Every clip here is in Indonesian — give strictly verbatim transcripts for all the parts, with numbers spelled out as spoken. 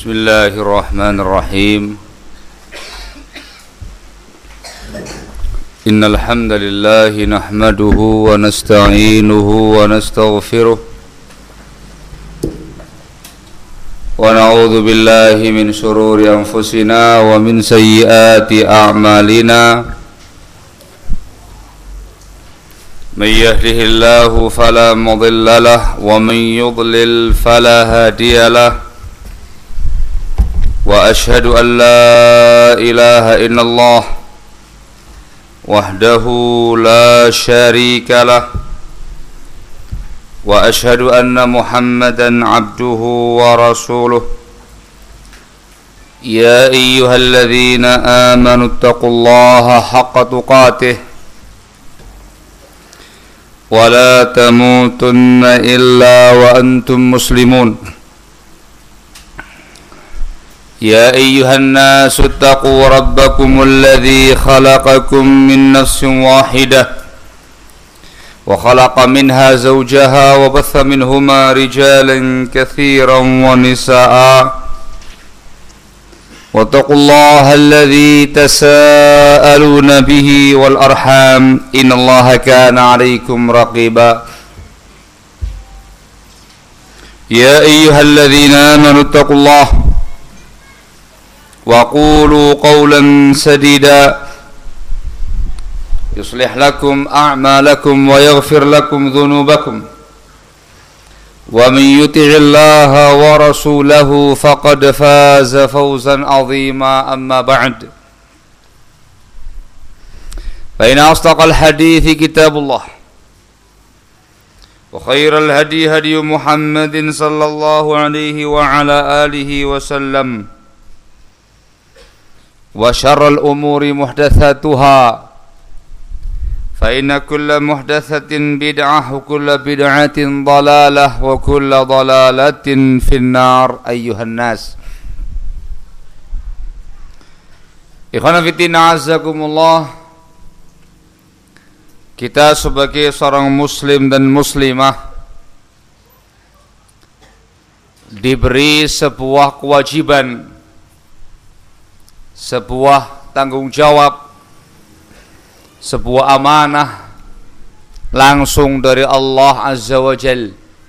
Bismillahirrahmanirrahim. Innal hamdalillah nahmaduhu wa nasta'inuhu wa nastaghfiruh wa na'udzu billahi min shururi anfusina wa min sayyiati a'malina. May yahdihillahu fala mudilla lahu wa may yudlil fala hadiya lahu. Wa ashhadu an la ilaha illallah wahdahu la syarika lah wa ashhadu anna Muhammadan abduhu wa rasuluh. Ya ayyuhalladzina amanu taqullaha haqqa tuqatih wa la tamutunna illa wa antum muslimun. يا أيها الناس اتقوا ربكم الذي خلقكم من نفس واحدة وخلق منها زوجها وبث منهما رجالا كثيرا ونساء واتقوا الله الذي تساءلون به والأرحام إن الله كان عليكم رقيبا. يا أيها الذين آمنوا اتقوا الله وقولوا قولا سديدا يصلح لكم أعمالكم ويغفر لكم ذنوبكم ومن يطع الله ورسوله فقد فاز فوزا عظيما. أما بعد فإن أصدق الحديث كتاب الله وخير الهدي هدي محمد صلى الله عليه وعلى آله وسلم وشر الأمور محدثاتها فإن كل محدثة بدعة وكل بدعة ضلالة وكل ضلالة في النار. أيها الناس Ikhwan fillah azakumullah, kita sebagai seorang muslim dan muslimah diberi sebuah kewajiban, sebuah tanggung jawab, sebuah amanah langsung dari Allah Azza wa Jal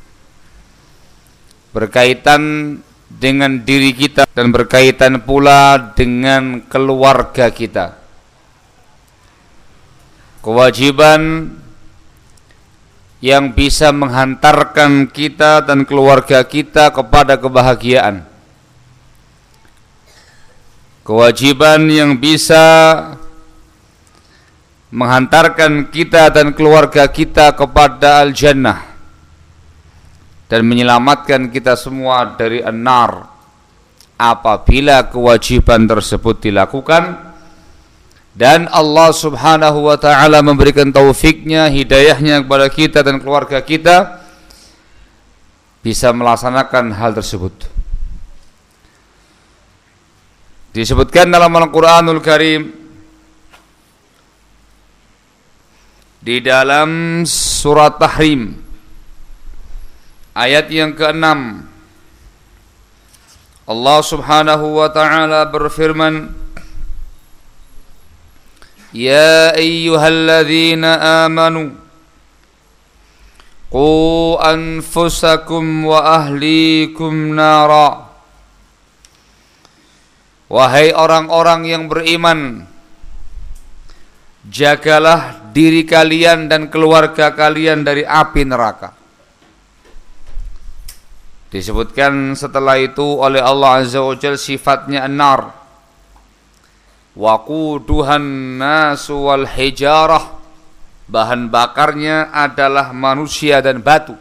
berkaitan dengan diri kita dan berkaitan pula dengan keluarga kita. Kewajiban yang bisa menghantarkan kita dan keluarga kita kepada kebahagiaan. Kewajiban yang bisa menghantarkan kita dan keluarga kita kepada al-jannah dan menyelamatkan kita semua dari an-nar apabila kewajiban tersebut dilakukan dan Allah Subhanahu wa ta'ala memberikan taufiknya, hidayahnya kepada kita dan keluarga kita bisa melaksanakan hal tersebut. Disebutkan dalam Al-Quranul Karim di dalam surat Tahrim ayat yang keenam, Allah Subhanahu wa ta'ala berfirman, Ya ayyuhalladzina amanu qu anfusakum wa ahlikum nara. Wahai orang-orang yang beriman, jagalah diri kalian dan keluarga kalian dari api neraka. Disebutkan setelah itu oleh Allah Azza wa Jalla sifatnya an-nar. Waquduhan nasu wal hijarah. Bahan bakarnya adalah manusia dan batu.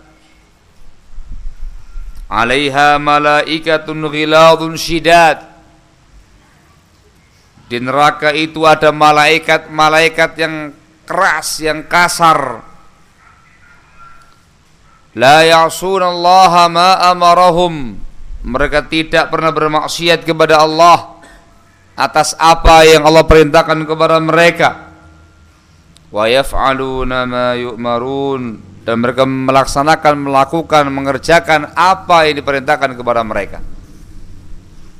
Alaiha malaikatun ghiladun syidad. Di neraka itu ada malaikat-malaikat yang keras, yang kasar. La ya'sunallaha ma amarahum. Mereka tidak pernah bermaksiat kepada Allah atas apa yang Allah perintahkan kepada mereka. Wa yaf'aluna ma yu'marun. Dan mereka melaksanakan, melakukan, mengerjakan apa yang diperintahkan kepada mereka.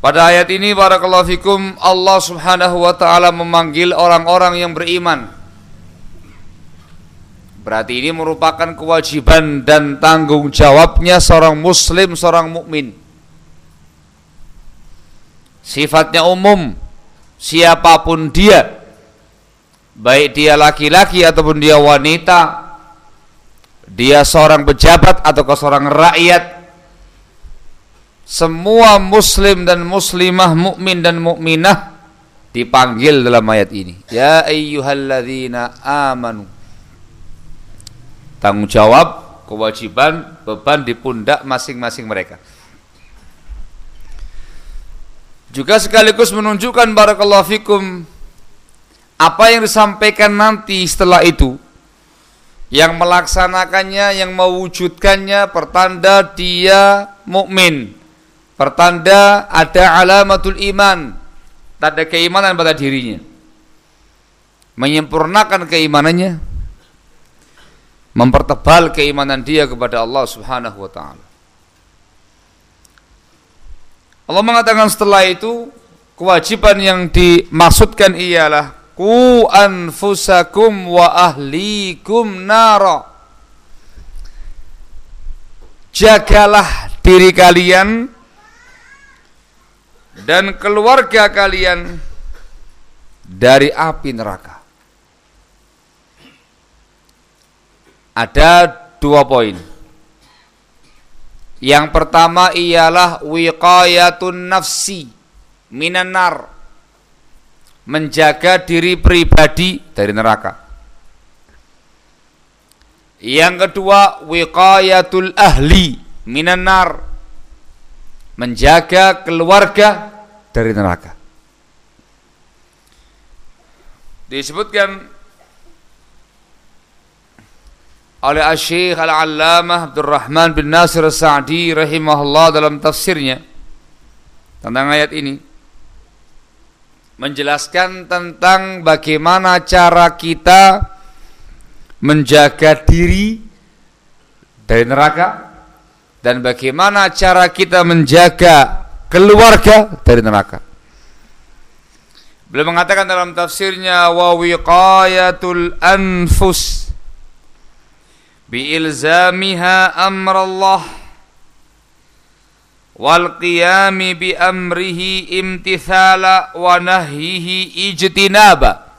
Pada ayat ini barakallahu fikum, Allah Subhanahu wa taala memanggil orang-orang yang beriman. Berarti ini merupakan kewajiban dan tanggung jawabnya seorang muslim, seorang mukmin. Sifatnya umum, siapapun dia, baik dia laki-laki ataupun dia wanita, dia seorang pejabat atau seorang rakyat, semua muslim dan muslimah, mukmin dan mukminah dipanggil dalam ayat ini. Ya ayyuhalladzina amanu. Tanggung jawab, kewajiban, beban di pundak masing-masing mereka. Juga sekaligus menunjukkan barakallahu fikum apa yang disampaikan nanti setelah itu, yang melaksanakannya, yang mewujudkannya, pertanda dia mukmin, pertanda ada alamatul iman, tanda keimanan pada dirinya, menyempurnakan keimanannya, mempertebal keimanan dia kepada Allah Subhanahu wa taala. Allah mengatakan setelah itu, kewajiban yang dimaksudkan ialah qu anfusakum wa ahlikum nara. Jagalah diri kalian dan keluarga kalian dari api neraka. Ada dua poin. Yang pertama ialah wiqayatun nafsi minan nar, menjaga diri pribadi dari neraka. Yang kedua wiqayatul ahli minan nar, menjaga keluarga dari neraka. Disebutkan oleh Asy-Syaikh Al-Allamah Abdurrahman bin Nasir As-Sa'di rahimahullah dalam tafsirnya tentang ayat ini, menjelaskan tentang bagaimana cara kita menjaga diri dari neraka dan bagaimana cara kita menjaga keluarga dari neraka. Beliau mengatakan dalam tafsirnya, wa wiqayatul anfus biilzamiha amrallah wal qiyami bi amrihi imtithala wa nahyihi ijtinaba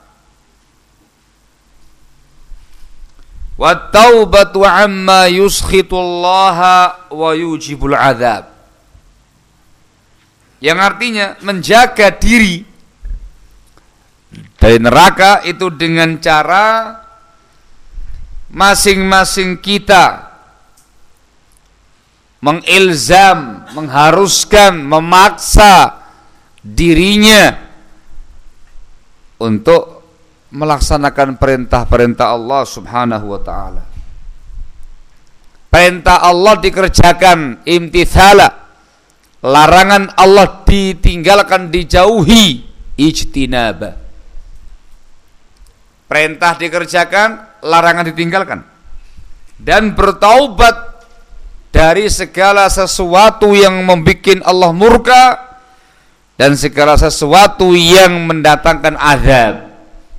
wa taubatu amma yuskhitullaha wa yujibul adzab, yang artinya menjaga diri dari neraka itu dengan cara masing-masing kita mengilzam, mengharuskan, memaksa dirinya untuk melaksanakan perintah-perintah Allah Subhanahu wa taala. Perintah Allah dikerjakan, imtithala. Larangan Allah ditinggalkan, dijauhi, ijtinaba. Perintah dikerjakan, larangan ditinggalkan, dan bertaubat dari segala sesuatu yang membuat Allah murka dan segala sesuatu yang mendatangkan azab.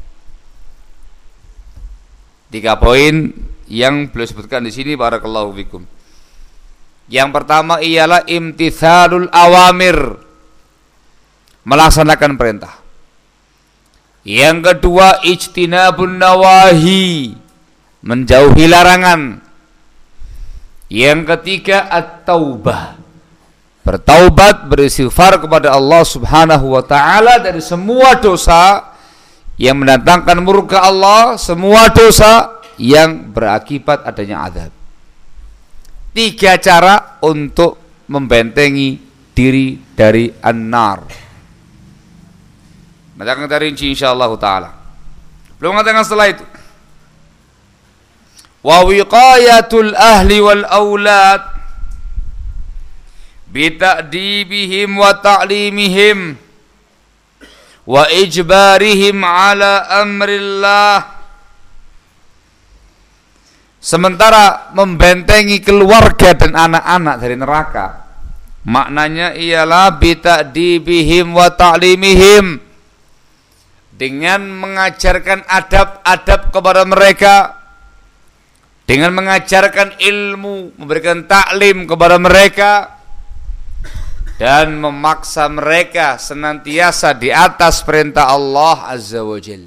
Tiga poin yang beliau sebutkan di sini barakallahu fikum. Yang pertama ialah imtithalul awamir, melaksanakan perintah. Yang kedua ijtinabun nawahi, menjauhi larangan. Yang ketiga at-taubah, bertaubat, beristighfar kepada Allah Subhanahu wa taala dari semua dosa yang mendatangkan murka Allah, semua dosa yang berakibat adanya azab. Tiga cara untuk membentengi diri dari an-nar. Nanti akan kita rinci insyaallah ta'ala. Belum mengatakan setelah itu, wa wiqayatul ahli wal aulad bita'dibihim wa ta'limihim wa ijbarihim ala amrillah. Sementara membentengi keluarga dan anak-anak dari neraka Maknanya ialah bita'dibihim wa ta'limihim, dengan mengajarkan adab-adab kepada mereka, dengan mengajarkan ilmu, memberikan taklim kepada mereka, dan memaksa mereka senantiasa di atas perintah Allah Azza wa Jalla.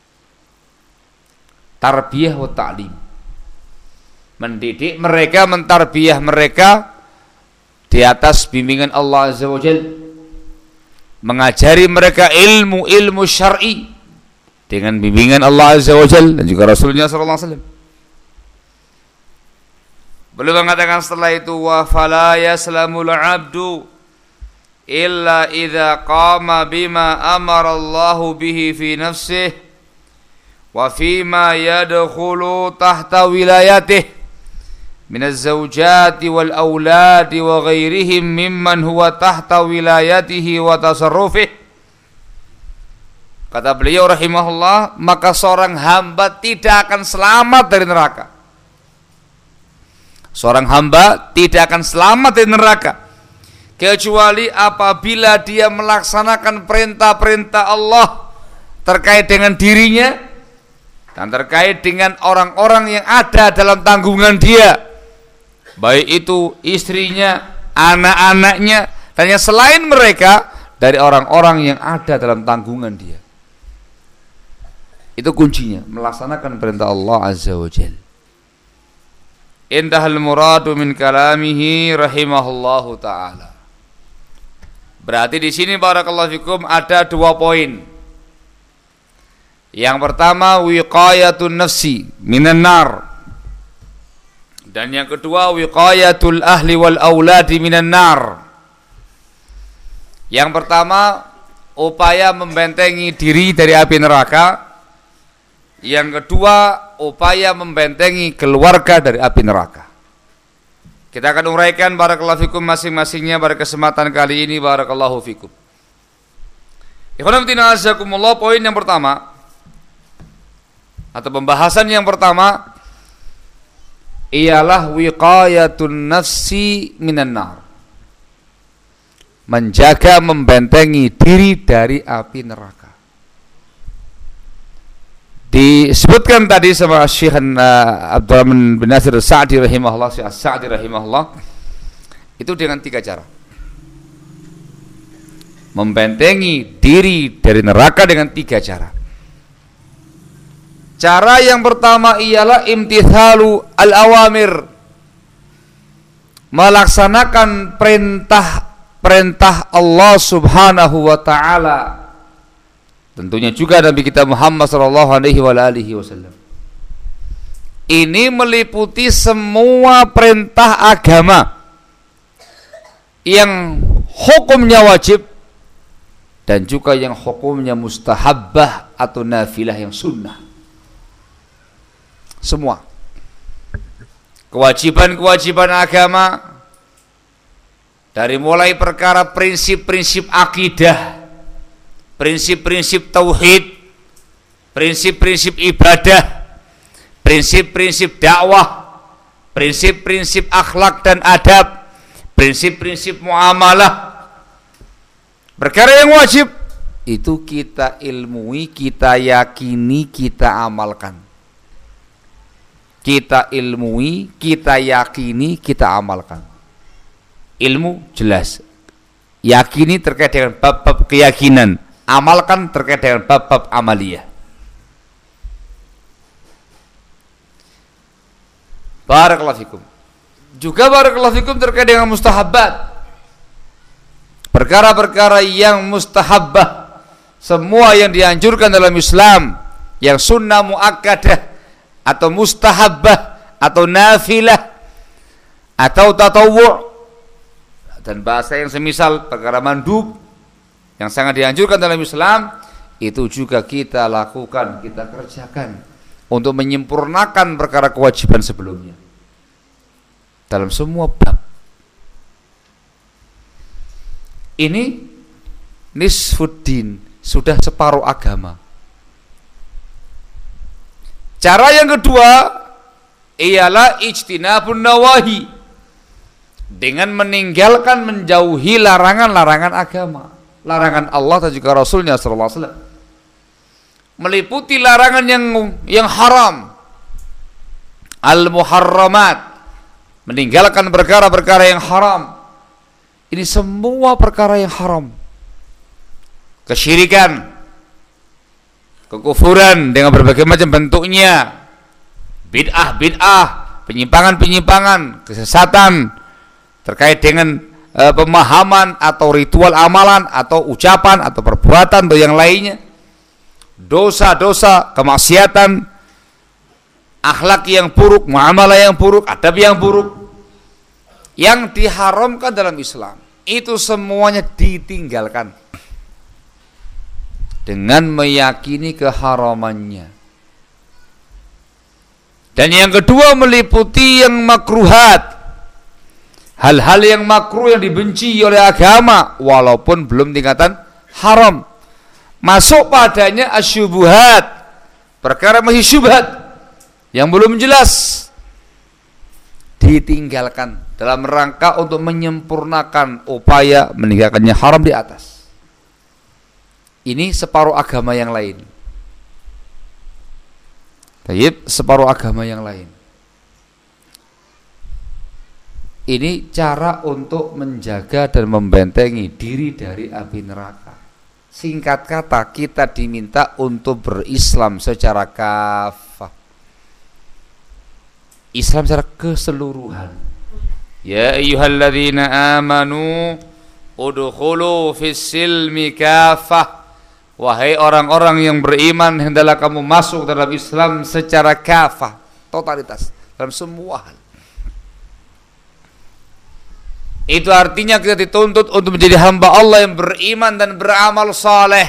Tarbiyah wa ta'lim, mendidik mereka, mentarbiyah mereka di atas bimbingan Allah Azza wa Jalla, mengajari mereka ilmu-ilmu syar'i dengan bimbingan Allah Azza wa Jalla dan juga Rasulnya sallallahu alaihi wasallam. Beliau mengatakan setelah itu, wa fala yaslamul 'abdu illa idza qama bima amara Allahu bihi fi nafsihi wa fima yadkhulu tahta wilayatihi min az-zawjati wal auladi wa ghairihim mimman huwa tahta wilayatihi wa tasarrufihi. Kata beliau rahimahullah, maka seorang hamba tidak akan selamat dari neraka. Seorang hamba tidak akan selamat dari neraka kecuali apabila dia melaksanakan perintah-perintah Allah terkait dengan dirinya dan terkait dengan orang-orang yang ada dalam tanggungan dia, baik itu istrinya, anak-anaknya, dan yang selain mereka dari orang-orang yang ada dalam tanggungan dia. Itu kuncinya, melaksanakan perintah Allah Azza wa Jalla. Indahal muradu min kalamihi rahimahullahu ta'ala. Berarti di sini barakallahu fikum ada dua poin. Yang pertama, wiqayatun nafsi minan nar. Dan yang kedua, wiqayatul ahli wal auladi minan nar. Yang pertama, upaya membentengi diri dari api neraka. Yang kedua, upaya membentengi keluarga dari api neraka. Kita akan uraikan barakallahu fikum masing-masingnya pada kesempatan kali ini. Barakallahu fikum. Ikhwan fillah azakumullah, poin yang pertama atau pembahasan yang pertama ialah wiqayatun nafsi minan nar. Menjaga, membentengi diri dari api neraka. Disebutkan tadi sama Syekh uh, Abdurrahman bin Nasir Sa'di rahimahullah, Syekh Sa'di rahimahullah, itu dengan tiga cara. Membentengi diri dari neraka dengan tiga cara. Cara yang pertama ialah imtithalu al-awamir, melaksanakan perintah-perintah Allah Subhanahu wa ta'ala. Tentunya juga Nabi kita Muhammad sallallahu alaihi wasallam. Ini meliputi semua perintah agama yang hukumnya wajib dan juga yang hukumnya mustahabbah atau nafilah yang sunnah. Semua kewajiban-kewajiban agama, dari mulai perkara prinsip-prinsip akidah, prinsip-prinsip tauhid, prinsip-prinsip ibadah, prinsip-prinsip dakwah, prinsip-prinsip akhlak dan adab, prinsip-prinsip muamalah, perkara yang wajib itu kita ilmui, kita yakini, kita amalkan. Kita ilmui, kita yakini, kita amalkan. Ilmu jelas, yakini terkait dengan bab-bab keyakinan, amalkan terkait dengan bab-bab amaliyah. Barakallahu fikum. Juga barakallahu fikum terkait dengan mustahabbat, perkara-perkara yang mustahabbah, semua yang dianjurkan dalam Islam, yang sunnah muakkadah atau mustahabbah atau nafilah atau tatawwu', dan bahasa yang semisal perkara mandub yang sangat dianjurkan dalam Islam, itu juga kita lakukan, kita kerjakan untuk menyempurnakan perkara kewajiban sebelumnya dalam semua bab. Ini nisfuddin, sudah separuh agama. Cara yang kedua ialah ijtinabun nawahi, dengan meninggalkan, menjauhi larangan-larangan agama, larangan Allah dan juga Rasulnya sallallahu alaihi wasallam, meliputi larangan yang yang haram, al-muharramat, meninggalkan perkara-perkara yang haram. Ini semua perkara yang haram, kesyirikan, kekufuran dengan berbagai macam bentuknya, bid'ah-bid'ah, penyimpangan-penyimpangan, kesesatan terkait dengan e, pemahaman atau ritual amalan atau ucapan atau perbuatan atau yang lainnya, dosa-dosa, kemaksiatan, akhlak yang buruk, muamalah yang buruk, adab yang buruk yang diharamkan dalam Islam, itu semuanya ditinggalkan dengan meyakini keharamannya. Dan yang kedua meliputi yang makruhat, hal-hal yang makruh yang dibenci oleh agama walaupun belum tingkatan haram. Masuk padanya asyubuhat, perkara masih syubhat yang belum jelas, ditinggalkan dalam rangka untuk menyempurnakan upaya meninggalkannya haram di atas. Ini separuh agama yang lain. Baik, separuh agama yang lain. Ini cara untuk menjaga dan membentengi diri dari api neraka. Singkat kata, kita diminta untuk berislam secara kafah, Islam secara keseluruhan. Ya ayyuhalladzina amanu udkhulu fis-silmi kafah. Wahai orang-orang yang beriman, hendaklah kamu masuk dalam Islam secara kafah, totalitas, dalam semua hal. Itu artinya kita dituntut untuk menjadi hamba Allah yang beriman dan beramal saleh,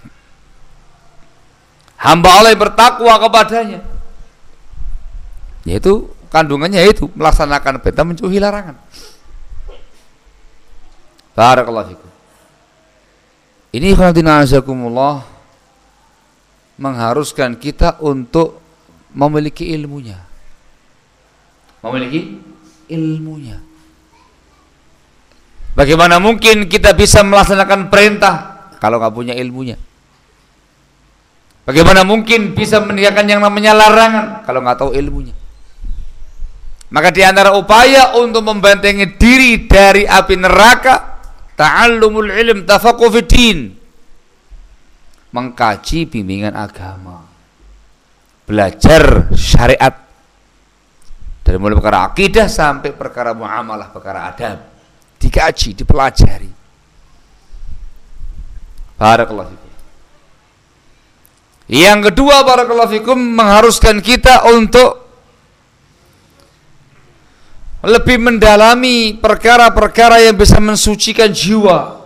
hamba Allah yang bertakwa kepadanya. Yaitu kandungannya yaitu melaksanakan perintah, menjauhi larangan. Barakallahu fikum. Ini khairuddin azakumullah mengharuskan kita untuk memiliki ilmunya. Memiliki ilmunya. Bagaimana mungkin kita bisa melaksanakan perintah kalau nggak punya ilmunya? Bagaimana mungkin bisa meninggalkan yang namanya larangan kalau nggak tahu ilmunya? Maka di antara upaya untuk membentengi diri dari api neraka, ta'allumul ilm, tafaqquh fiddin, mengkaji bimbingan agama, belajar syariat dari mulai perkara akidah sampai perkara muamalah, perkara adab, dikaji, dipelajari. Barakallahu fikum. Yang kedua, barakallahu fikum, mengharuskan kita untuk lebih mendalami perkara-perkara yang bisa mensucikan jiwa.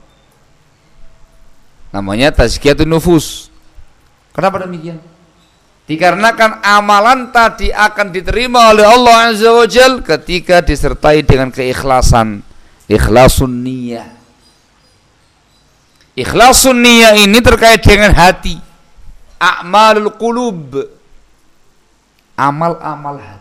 Namanya tazkiyatun nufus. Kenapa demikian? Dikarenakan amalan tadi akan diterima oleh Allah Azza wa Jalla ketika disertai dengan keikhlasan, ikhlasun niyah. Ikhlasun niyah ini terkait dengan hati, a'malul qulub, amal-amal hati.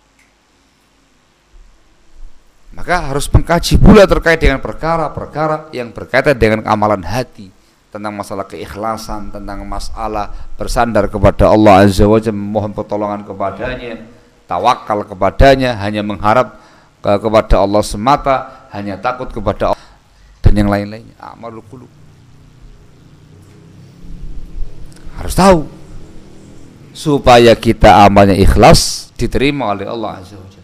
Maka harus mengkaji pula terkait dengan perkara-perkara yang berkaitan dengan amalan hati, tentang masalah keikhlasan, tentang masalah bersandar kepada Allah Azza wa Jalla, memohon pertolongan kepadanya, tawakal kepadanya, hanya mengharap ke kepada Allah semata, hanya takut kepada Allah, dan yang lain-lainnya. Amalul qulub. Harus tahu supaya kita amalnya ikhlas, diterima oleh Allah Azza wa Jalla.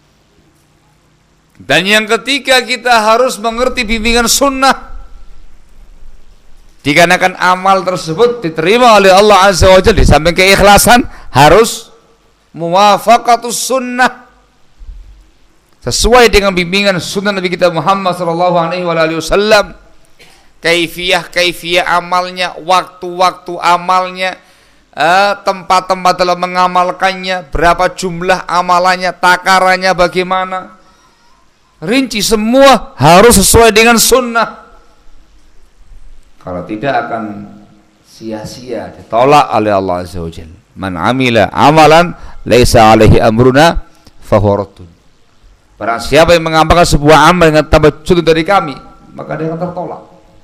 Dan yang ketiga, kita harus mengerti bimbingan sunnah, dikarenakan amal tersebut diterima oleh Allah Azza wa Jalla. Di samping keikhlasan harus muwafaqatus sunnah, sesuai dengan bimbingan sunnah Nabi kita Muhammad sallallahu alaihi wasallam. Kaifiyah-kaifiyah amalnya, waktu-waktu amalnya, eh, tempat-tempat dalam mengamalkannya, berapa jumlah amalannya, takarannya bagaimana, rinci semua harus sesuai dengan sunnah. Kalau tidak akan sia-sia, ditolak oleh Allah Azza wa Jalla. Man amila amalan laisa alaihi amruna fahuwa raddun. Barang siapa yang mengamalkan sebuah amal dengan tambah contoh dari kami, maka dia akan tertolak.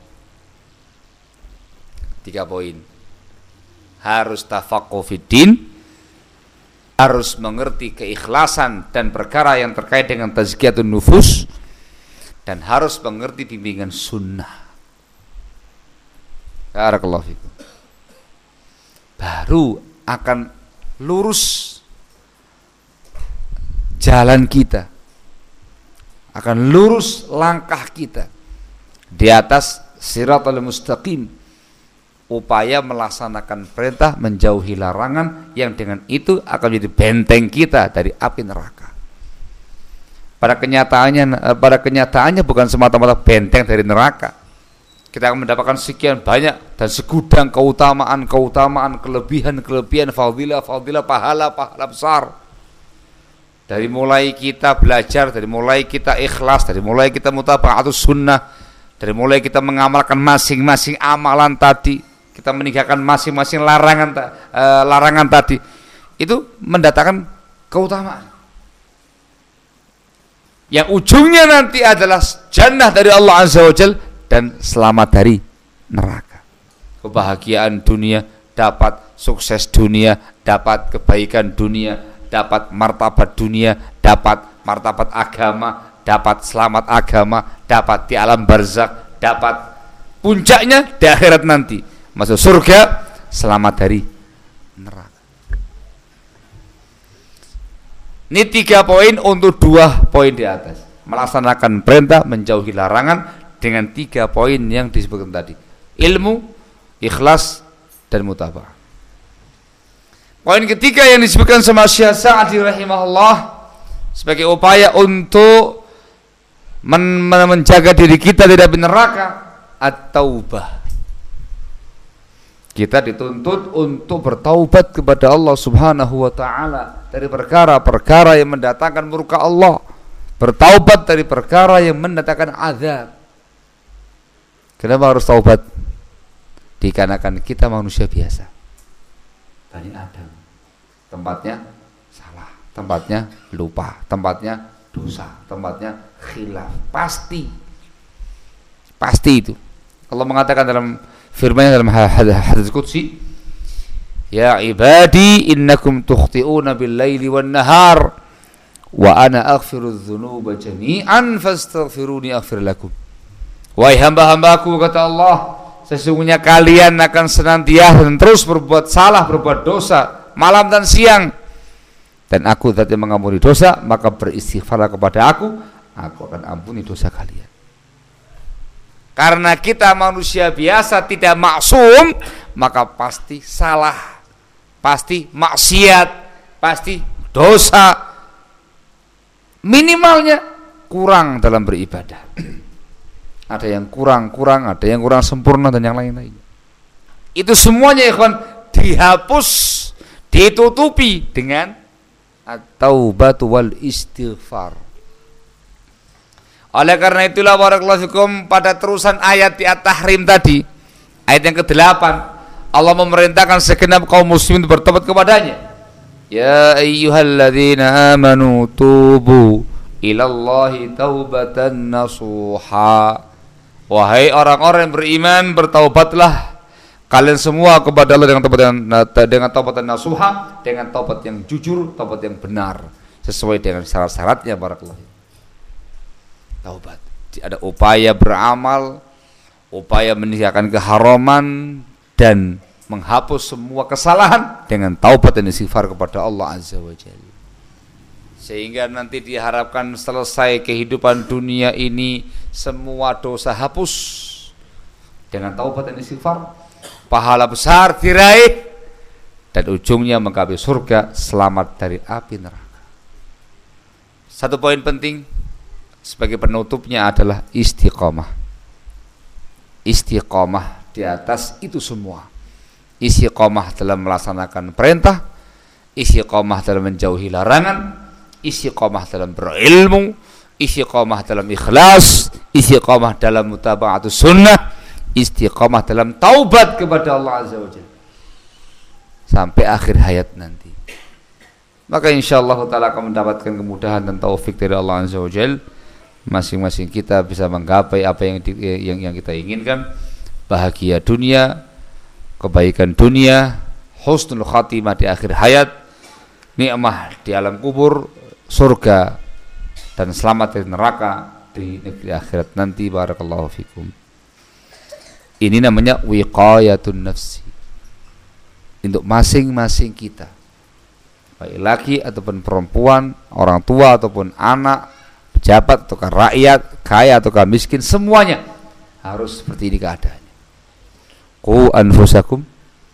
Tiga poin. Harus tafaqquh fiddin, harus mengerti keikhlasan dan perkara yang terkait dengan tazkiyatun nufus, dan harus mengerti bimbingan sunnah. Barakallahu fikum. Baru akan lurus jalan kita, akan lurus langkah kita di atas siratal mustaqim, upaya melaksanakan perintah, menjauhi larangan, yang dengan itu akan menjadi benteng kita dari api neraka. Pada kenyataannya, pada kenyataannya bukan semata-mata benteng dari neraka. Kita akan mendapatkan sekian banyak dan segudang keutamaan-keutamaan, kelebihan-kelebihan, fadilah-fadilah, pahala-pahala besar. Dari mulai kita belajar, dari mulai kita ikhlas, dari mulai kita mutaba'atus sunnah, dari mulai kita mengamalkan masing-masing amalan tadi, kita meninggalkan masing-masing larangan uh, larangan tadi, itu mendatangkan keutamaan. Yang ujungnya nanti adalah jannah dari Allah Azza wa Jalla dan selamat dari neraka. Kebahagiaan dunia, dapat sukses dunia, dapat kebaikan dunia, dapat martabat dunia, dapat martabat agama, dapat selamat agama, dapat di alam barzakh, dapat puncaknya di akhirat nanti, masuk surga, selamat dari neraka. Ini tiga poin untuk dua poin di atas. Melaksanakan perintah, menjauhi larangan, dengan tiga poin yang disebutkan tadi: ilmu, ikhlas, dan mutaba'ah. Poin ketiga yang disebutkan sama Syekh Sa'di rahimahullah sebagai upaya untuk men- menjaga diri kita tidak neraka, at-taubah. Kita dituntut untuk bertaubat kepada Allah Subhanahu wa taala dari perkara-perkara yang mendatangkan murka Allah, bertaubat dari perkara yang mendatangkan azab. Kenapa harus taubat? Dikarenakan kita manusia biasa, Bani Adam, tempatnya salah, tempatnya lupa, tempatnya dosa, tempatnya khilaf, pasti pasti itu. Allah mengatakan dalam firman-Nya dalam hadits qudsi, ya ibadi innakum tukhti'una bil-laili wan-nahar wa ana aghfiru dzunuba jami'an fastaghfiruni aghfir lakum. Wahai hamba-hambaku, kata Allah, sesungguhnya kalian akan senantiasa dan terus berbuat salah, berbuat dosa malam dan siang, dan aku zat yang mengampuni dosa, maka beristighfarlah kepada aku, aku akan ampuni dosa kalian. Karena kita manusia biasa, tidak maksum, maka pasti salah, pasti maksiat, pasti dosa, minimalnya kurang dalam beribadah. Ada yang kurang-kurang, ada yang kurang sempurna, dan yang lain-lain. Itu semuanya ikhwan dihapus, ditutupi dengan at-taubatu wal istighfar. Oleh karena itulah barakallahu fikum, pada terusan ayat di At-Tahrim tadi, ayat yang kedelapan, Allah memerintahkan segenap kaum muslimin bertobat kepadanya. Ya ayyuhalladzina amanu tubu ilallahi taubatan nasuha. Wahai orang-orang yang beriman, bertaubatlah kalian semua kepada Allah dengan taubat yang dengan taubat nasuha, dengan taubat yang jujur, taubat yang benar, sesuai dengan syarat-syaratnya. Barakallahu. Taubat, ada upaya beramal, upaya meninggalkan keharaman dan menghapus semua kesalahan dengan taubat dan istighfar kepada Allah Azza wa Jalla. Sehingga nanti diharapkan selesai kehidupan dunia ini semua dosa hapus dengan taubat dan istighfar, pahala besar diraih, dan ujungnya menggapai surga, selamat dari api neraka. Satu poin penting sebagai penutupnya adalah istiqomah. Istiqomah di atas itu semua. Istiqomah dalam melaksanakan perintah, istiqomah dalam menjauhi larangan, istiqomah dalam berilmu, istiqomah dalam ikhlas, istiqomah dalam mutaba'atus sunnah, istiqomah dalam taubat kepada Allah Azza wa Jalla sampai akhir hayat nanti. maka insyaallah taala akan mendapatkan kemudahan dan taufik dari Allah Azza wa Jalla. Masing-masing kita bisa menggapai apa yang, di, yang yang kita inginkan, bahagia dunia, kebaikan dunia, husnul khatimah di akhir hayat, nikmah di alam kubur, surga, dan selamat dari neraka di negeri akhirat nanti. Barakallahu fikum. Ini namanya wiqayatun nafsi, untuk masing-masing kita, baik laki ataupun perempuan, orang tua ataupun anak, pejabat ataukah rakyat, kaya ataukah miskin, semuanya harus seperti ini keadaannya. Qu anfusakum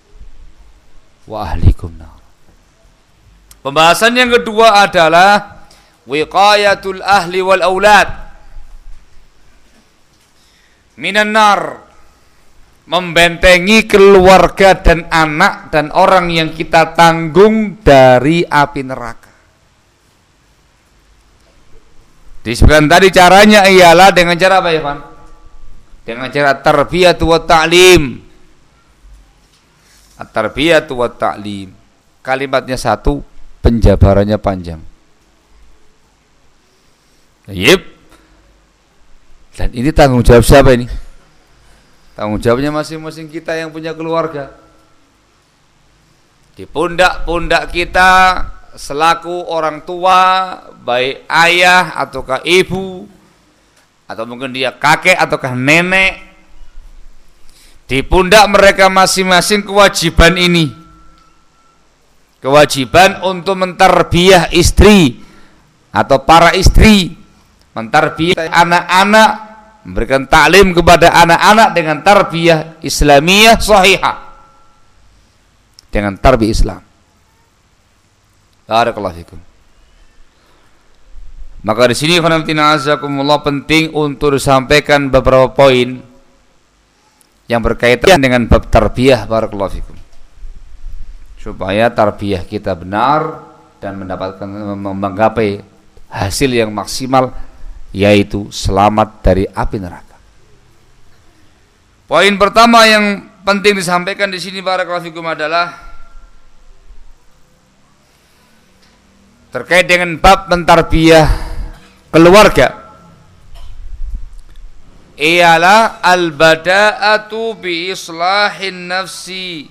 wa ahlikum nar. Pembahasan yang kedua adalah wiqayatul ahli wal aulad minan nar, membentengi keluarga dan anak dan orang yang kita tanggung dari api neraka. Disebutkan tadi caranya ialah dengan cara apa ya, Pak? Dengan cara tarbiyatu wa ta'lim. At-tarbiyatu wa ta'lim. Kalimatnya satu, penjabarannya panjang. Yep. Dan ini tanggung jawab siapa ini? Tanggung jawabnya masing-masing kita yang punya keluarga. Di pundak-pundak kita selaku orang tua, baik ayah ataukah ibu, atau mungkin dia kakek ataukah nenek, di pundak mereka masing-masing kewajiban ini, kewajiban untuk mentarbiyah istri atau para istri, mentarbiyah anak-anak, memberikan taklim kepada anak-anak dengan tarbiyah Islamiyah sahihah, dengan tarbiyah Islam. Barakallahu fikum. Maka di sini khonamtina azakumullah penting untuk disampaikan beberapa poin yang berkaitan dengan bab tarbiyah. Barakallahu fikum. Supaya tarbiyah kita benar dan mendapatkan menggapai hasil yang maksimal, yaitu selamat dari api neraka. Poin pertama yang penting disampaikan di sini barakallahu fikum adalah terkait dengan bab mentarbiyah keluarga, ialah al-bada'atu bi islahin nafsi,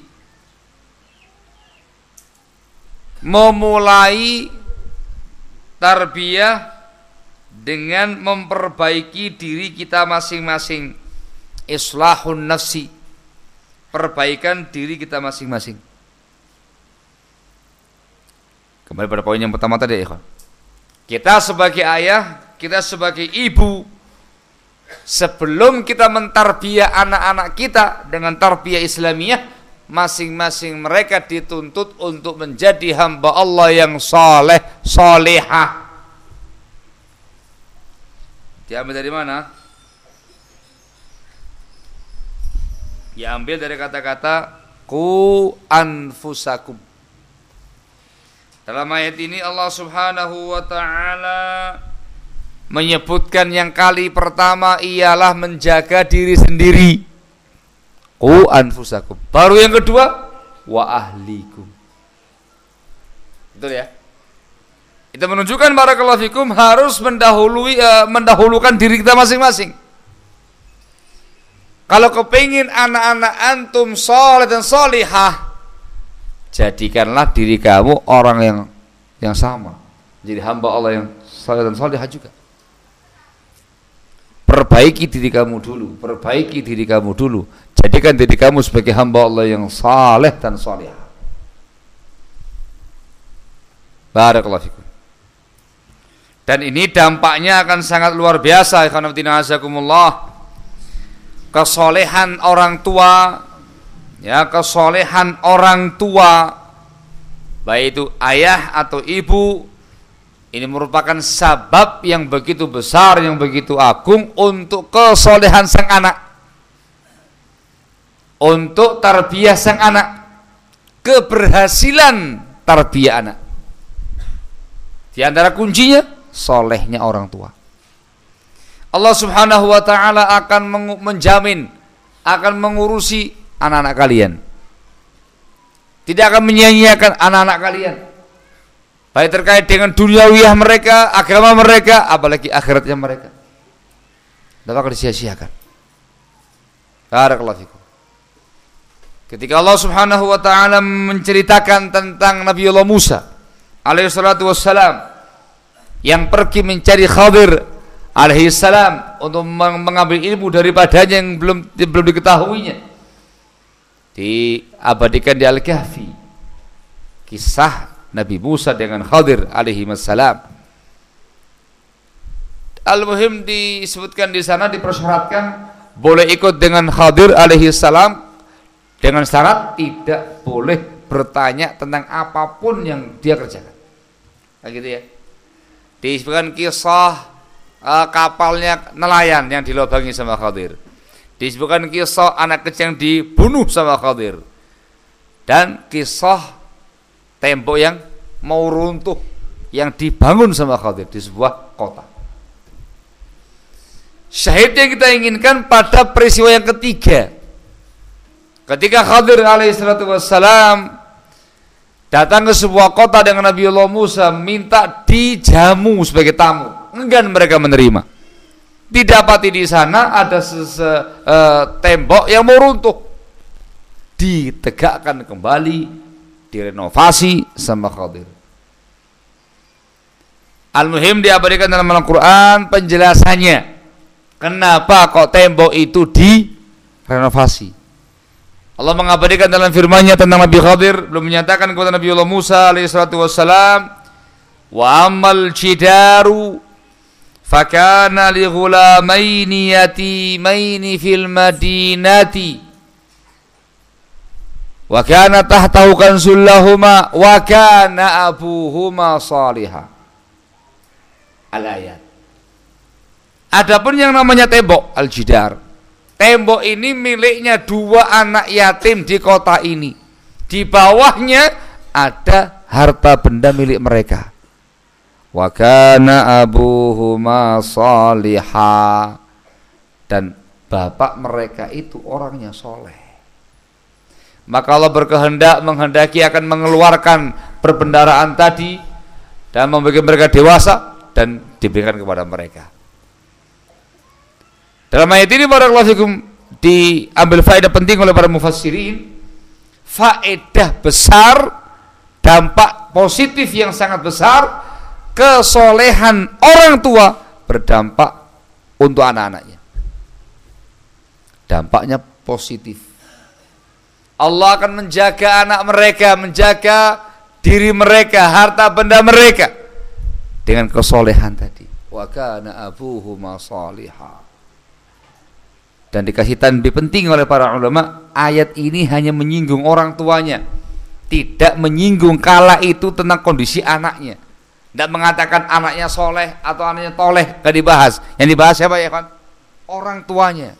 memulai tarbiyah dengan memperbaiki diri kita masing-masing. Islahun nafsi, perbaikan diri kita masing-masing. Kembali pada poin yang pertama tadi, ikhwan. Kita sebagai ayah, kita sebagai ibu, sebelum kita mentarbiyah anak-anak kita dengan tarbiyah Islamiyah, masing-masing mereka dituntut untuk menjadi hamba Allah yang saleh, salihah. Diambil dari mana? Diambil dari kata-kata qu anfusakum. Dalam ayat ini Allah Subhanahu wa ta'ala menyebutkan yang kali pertama ialah menjaga diri sendiri. Qu anfusakum. Baru yang kedua wa ahlikum. Betul ya? Itu menunjukkan barakallahu fikum harus mendahului uh, mendahulukan diri kita masing-masing. Kalau kepingin anak-anak antum saleh dan salihah, jadikanlah diri kamu orang yang yang sama, jadi hamba Allah yang saleh dan salihah juga. Perbaiki diri kamu dulu, perbaiki diri kamu dulu. Jadikan diri kamu sebagai hamba Allah yang saleh dan salihah. Barakallahu fikum. Dan ini dampaknya akan sangat luar biasa. Azakumullah. Kesolehan orang tua, ya, kesolehan orang tua, baik itu ayah atau ibu, ini merupakan sabab yang begitu besar, yang begitu agung untuk kesolehan sang anak, untuk tarbiyah sang anak, keberhasilan tarbiyah anak. Di antara kuncinya solehnya orang tua. Allah Subhanahu wa ta'ala akan menjamin, akan mengurusi anak-anak kalian. Tidak akan menyia-nyiakan anak-anak kalian. baik terkait dengan duniawiyah mereka, agama mereka, apalagi akhiratnya mereka. Tidak bakal disia-siakan. Barakallahu fikum. Ketika Allah Subhanahu wa taala menceritakan tentang Nabiullah Musa alaihi salatu wassalam yang pergi mencari Khadir alaihi salam untuk mengambil ilmu daripadanya yang belum belum diketahuinya, diabadikan di Al-Kahfi kisah Nabi Musa dengan Khadir alaihi salam. Al-muhim disebutkan di sana, dipersyaratkan boleh ikut dengan Khadir alaihi salam dengan syarat tidak boleh bertanya tentang apapun yang dia kerjakan. Nah, gitu ya. Disebutkan kisah uh, kapalnya nelayan yang dilobangi sama Khadir. Disebutkan kisah anak kecil yang dibunuh sama Khadir. Dan kisah tembok yang mau runtuh yang dibangun sama Khadir di sebuah kota. Syahid yang kita inginkan pada peristiwa yang ketiga, ketika Khadir alaihissalatu wassalam datang ke sebuah kota dengan Nabiullah Musa, minta dijamu sebagai tamu, enggan mereka menerima. Didapati di sana ada sese, uh, tembok yang mau runtuh, ditegakkan kembali, direnovasi sama Khadir. Al-muhim diabadikan dalam Al-Quran penjelasannya kenapa kok tembok itu direnovasi. Allah mengabadikan dalam firman-Nya tentang Nabi Khadir, belum menyatakan kepada Nabiullah Musa alaihi salatu wassalam, wa ammal jidaru fakana li ghulamaini yatimaini fil madinati wa kana tahtahu kanzul lahuma wa kana abuhuma salihah. Al-ayat. Adapun yang namanya tembok al-jidar, tembok ini miliknya dua anak yatim di kota ini. Di bawahnya ada harta benda milik mereka. Wa kana abuhuma salihah, dan bapak mereka itu orangnya soleh. Maka Allah berkehendak menghendaki akan mengeluarkan perbendaharaan tadi dan membuat mereka dewasa dan diberikan kepada mereka. Dalam ayat ini barakallahu fikum diambil faedah penting oleh para mufassirin, faedah besar, dampak positif yang sangat besar, kesolehan orang tua berdampak untuk anak-anaknya. Dampaknya positif. Allah akan menjaga anak mereka, menjaga diri mereka, harta benda mereka dengan kesolehan tadi. Wa kana abuhuma salihah. Dan dikasih tanda penting oleh para ulama, ayat ini hanya menyinggung orang tuanya, tidak menyinggung kala itu tentang kondisi anaknya. Tidak mengatakan anaknya soleh atau anaknya toleh, gak dibahas. Yang dibahas siapa ya kan? Orang tuanya.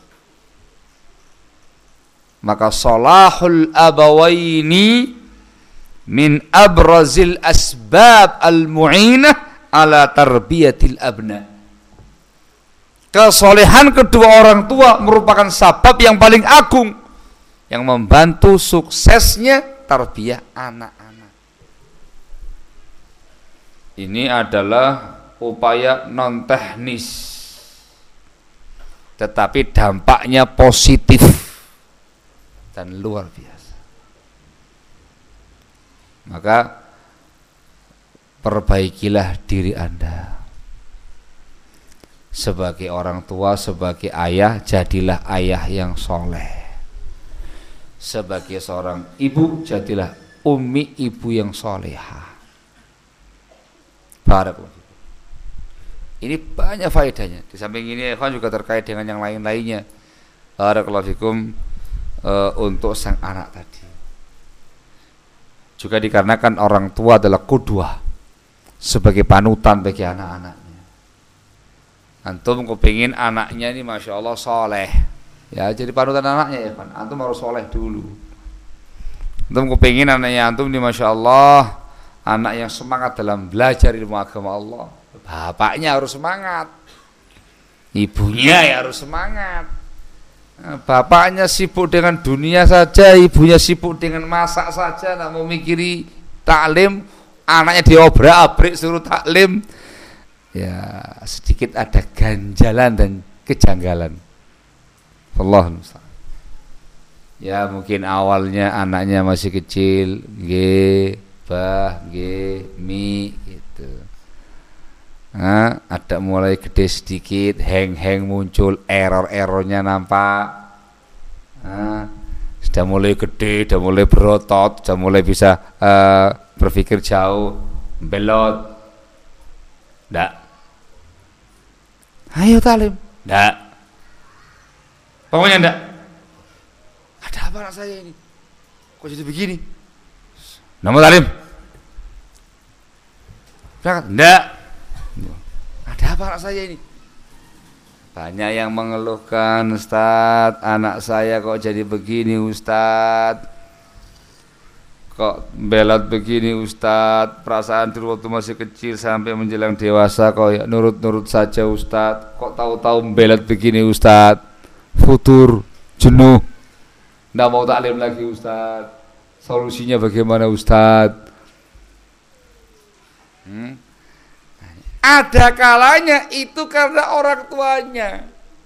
Maka salahul abawaini min abrazil asbab al-mu'inah ala tarbiyatil abna. Kesolehan kedua orang tua merupakan sebab yang paling agung yang membantu suksesnya tarbiyah anak-anak. Ini adalah upaya non teknis, tetapi dampaknya positif dan luar biasa. Maka perbaikilah diri Anda. Sebagai orang tua, sebagai ayah, jadilah ayah yang soleh. Sebagai seorang ibu, jadilah ummi ibu yang solehah. Barakallahu. Ini banyak faedahnya. Di samping ini ikhwan juga terkait dengan yang lain-lainnya. Barakallahu fikum, e, untuk sang anak tadi. Juga dikarenakan orang tua adalah qudwah, sebagai panutan bagi anak-anaknya. Antum kepingin anaknya ini masya Allah soleh, ya jadi panutan anaknya ya kan. Antum harus soleh dulu. Antum kepingin anaknya antum ini masya Allah anak yang semangat dalam belajar ilmu agama Allah, bapaknya harus semangat, ibunya ya harus semangat. Nah, bapaknya sibuk dengan dunia saja, ibunya sibuk dengan masak saja, nak memikiri taklim, anaknya diobrak-abrik suruh taklim, ya sedikit ada ganjalan dan kejanggalan. Wallahu musta'an. Ya mungkin awalnya anaknya masih kecil, nggih, bah, nggih, mi gitu. Nah, ada mulai gede sedikit, hang-hang muncul, error-errornya nampak. Nah, sudah mulai gede, sudah mulai berotot, sudah mulai bisa uh, berpikir jauh, belot. Ndak. Ayo talim. Ndak. Pokoknya ndak. Ada apa anak saya ini? Kok jadi begini? Nama talim. Berangkat? Ndak. Ada apa anak saya ini? Banyak yang mengeluhkan, Ustaz, anak saya kok jadi begini, Ustaz. Kok belot begini, Ustaz. Perasaan dulu waktu masih kecil sampai menjelang dewasa kok ya nurut-nurut saja, Ustaz. Kok tahu-tahu belot begini, Ustaz. Futur, jenuh. Nggak mau taklim lagi, Ustaz. Solusinya bagaimana, Ustaz? Hmm? Ada kalanya itu karena orang tuanya.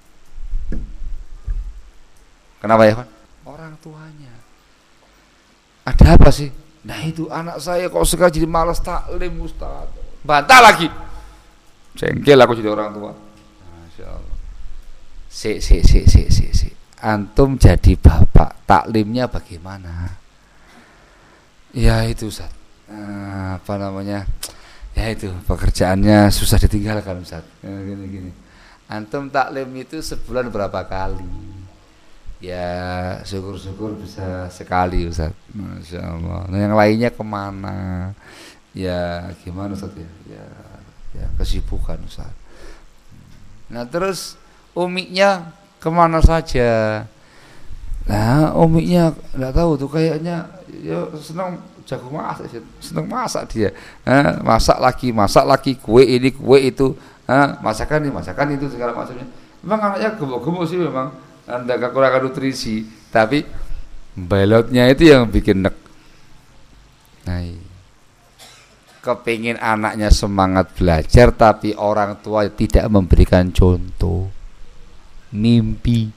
Kenapa ya, Pak? Orang tuanya. Ada apa sih? Nah itu anak saya kok sekarang jadi malas taklim, Ustaz. Bantah lagi. Cengkel aku jadi orang tua. Masya Allah. Si, si, si, si, si, si. Antum jadi bapak, taklimnya bagaimana? Ya itu Ustaz. Nah, apa namanya? Ya itu pekerjaannya susah ditinggalkan, Ustaz. Ya, gini gini. Antum taklim itu sebulan berapa kali? Ya syukur-syukur bisa sekali, Ustaz. Masya Allah. Nah yang lainnya kemana? Ya gimana, Ustaz ya? Ya, ya kesibukan, Ustaz. Nah terus umiknya kemana saja? Nah umiknya nggak tahu tuh, kayaknya ya senang jago masak, senang masak dia. Nah, masak lagi, masak lagi, kue ini, kue itu, nah, masakan ini, masakan itu, segala macamnya. Memang anaknya gemuk-gemuk sih memang, anda kekurangan nutrisi, tapi belotnya itu yang bikin nek. Nah, kepingin anaknya semangat belajar, tapi orang tua tidak memberikan contoh. Mimpi.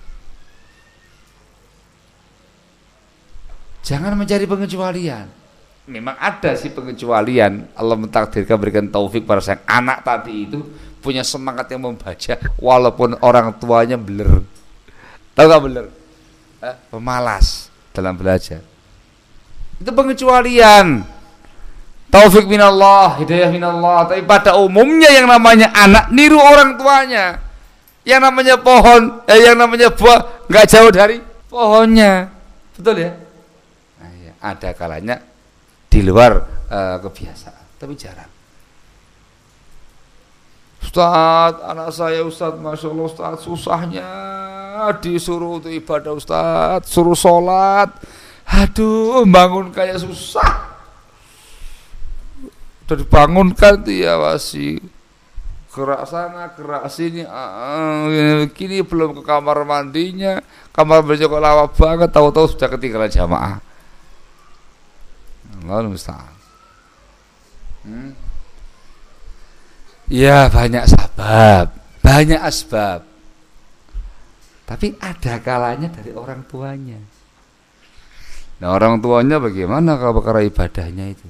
Jangan mencari pengecualian. Memang ada sih pengecualian. Allah mentakdirkan berikan taufik pada sang anak tadi itu punya semangat yang membaca walaupun orang tuanya beler. Tahu gak beler? Eh, pemalas dalam belajar. Itu pengecualian. Taufik minallah, hidayah minallah. Tapi pada umumnya yang namanya anak niru orang tuanya. Yang namanya pohon, eh, yang namanya buah nggak jauh dari pohonnya. Betul ya? Nah, ya. Ada kalanya di luar uh, kebiasaan, tapi jarang. Ustaz, anak saya Ustaz, Masya Allah Ustaz, susahnya disuruh untuk ibadah Ustaz, suruh sholat, aduh bangun kayak susah. Udah dibangunkan tuh ya masih gerak sana, gerak sini, uh, kini belum ke kamar mandinya, kamar mandinya kok lama banget, tahu-tahu sudah ketinggalan jamaah. Allah musta'an. Hmm. Ya banyak sebab, banyak asbab. Tapi ada kalanya dari orang tuanya. Nah orang tuanya bagaimana kalau perkara ibadahnya itu?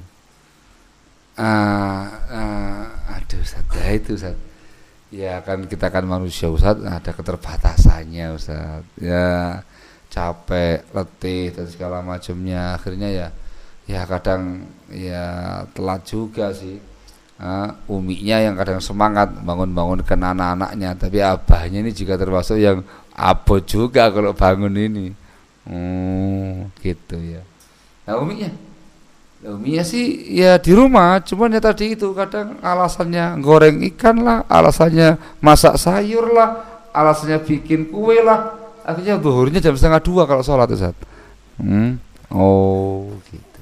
Uh, uh, aduh Ustaz, ya itu Ustaz. Ya kan kita kan manusia Ustaz, ada keterbatasannya Ustaz. Ya capek, letih dan segala macamnya. Akhirnya ya ya kadang ya telat juga sih. Uh, umiknya yang kadang semangat bangun-bangunkan anak-anaknya, tapi abahnya ini juga termasuk yang abot juga kalau bangun ini. Hmm, gitu ya. Nah umiknya Umia sih ya di rumah, cuman ya tadi itu kadang alasannya goreng ikan lah, alasannya masak sayur lah, alasannya bikin kue lah. Akhirnya zuhurnya jam setengah dua kalau sholat Ustaz. Hmm. Oh gitu.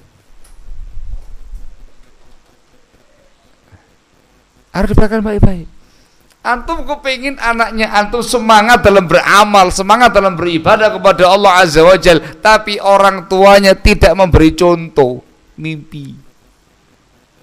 Harus diperhatikan baik-baik. Antum kepingin anaknya antum semangat dalam beramal, semangat dalam beribadah kepada Allah Azza wa Jalla, tapi orang tuanya tidak memberi contoh. Mimpi.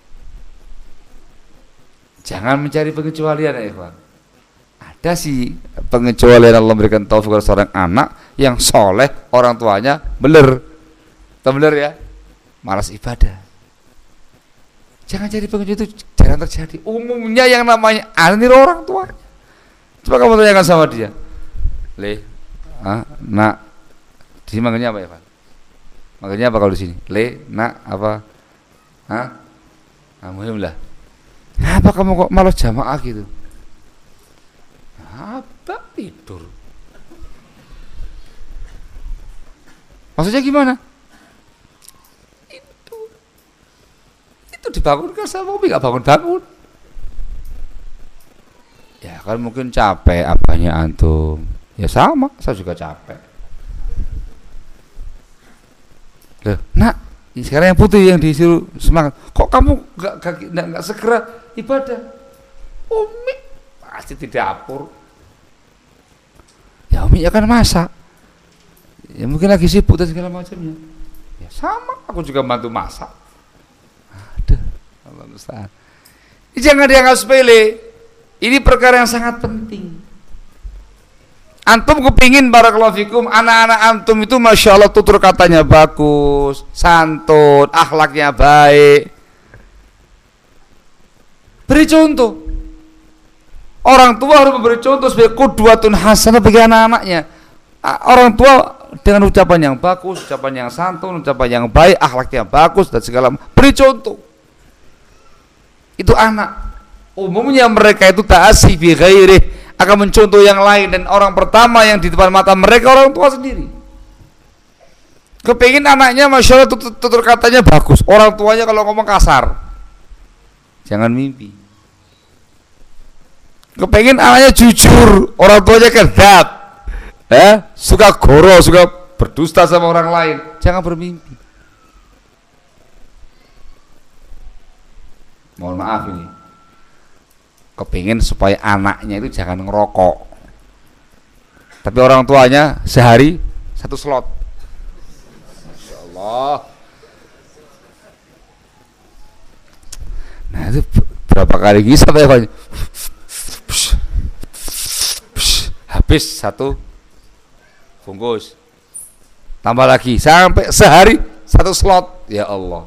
Jangan mencari pengecualian ya ikhwan. Ada sih pengecualian Allah memberikan taufik kepada seorang anak yang soleh, orang tuanya beler, tak beler ya, malas ibadah. Jangan cari pengecualian, itu jarang terjadi. Umumnya yang namanya anir orang tuanya. Coba kamu tanyakan sama dia, Le, ah, nak, di sini manggilnya apa ya Pak? Manggilnya apa kalau di sini? Le, nak, apa? Hah? Nah, muhim lah. Apa kamu kok malas jamaah gitu? Apa tidur? Maksudnya gimana? Itu itu dibangunkan sama Umi, gak bangun-bangun. Ya kan mungkin capek apanya antum. Ya sama, saya juga capek. Loh, nak, sekarang yang putih yang disuruh semangat. Kok kamu gak, gak, gak, gak segera ibadah? Umi pasti di dapur. Ya Umi akan masak. Ya mungkin lagi sibuk dan segala macamnya. Ya sama, aku juga bantu masak. Aduh, Allah musta'an. Ini jangan dianggap sepele. Ini perkara yang sangat penting. Antum kepingin barakallahu fikum anak-anak antum itu masya Allah tutur katanya bagus, santun, akhlaknya baik. Beri contoh. Orang tua harus memberi contoh sebagai qudwatun hasanah bagi anak-anaknya. Orang tua dengan ucapan yang bagus, ucapan yang santun, ucapan yang baik, akhlaknya bagus dan segala macam. Beri contoh. Itu anak. Umumnya mereka itu ta'assi bi ghairih, akan mencontoh yang lain, dan orang pertama yang di depan mata mereka orang tua sendiri. Kepingin anaknya masya Allah tutur, tutur katanya bagus, orang tuanya kalau ngomong kasar, jangan mimpi. Kepengen anaknya jujur, orang tuanya kedap, eh, suka goro, suka berdusta sama orang lain, jangan bermimpi. Mohon maaf ini, kepengen supaya anaknya itu jangan ngerokok, tapi orang tuanya sehari satu slot. Masya Allah. Nah itu berapa kali kisah ya Pak? Habis satu bungkus, tambah lagi sampai sehari satu slot. Ya Allah.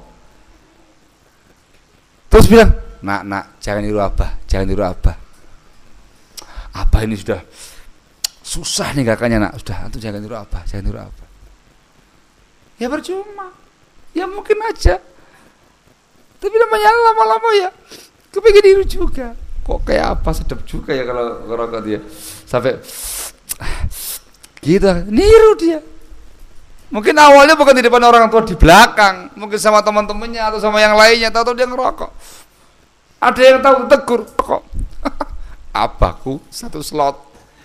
Terus bilang, nak nak jangan niru abah, jangan niru abah. Abah ini sudah susah nih kakaknya nak, sudah antum jangan niru abah, jangan niru abah. Ya percuma, ya mungkin aja. Tapi namanya lama-lama ya kepingin niru juga. Kok kayak apa, sedap juga ya kalau ngerokok dia sampai gitu, niru dia. Mungkin awalnya bukan di depan orang tua, di belakang, mungkin sama teman-temannya atau sama yang lainnya, tahu-tahu dia ngerokok. Ada yang tahu tegur kok. Abahku satu slot,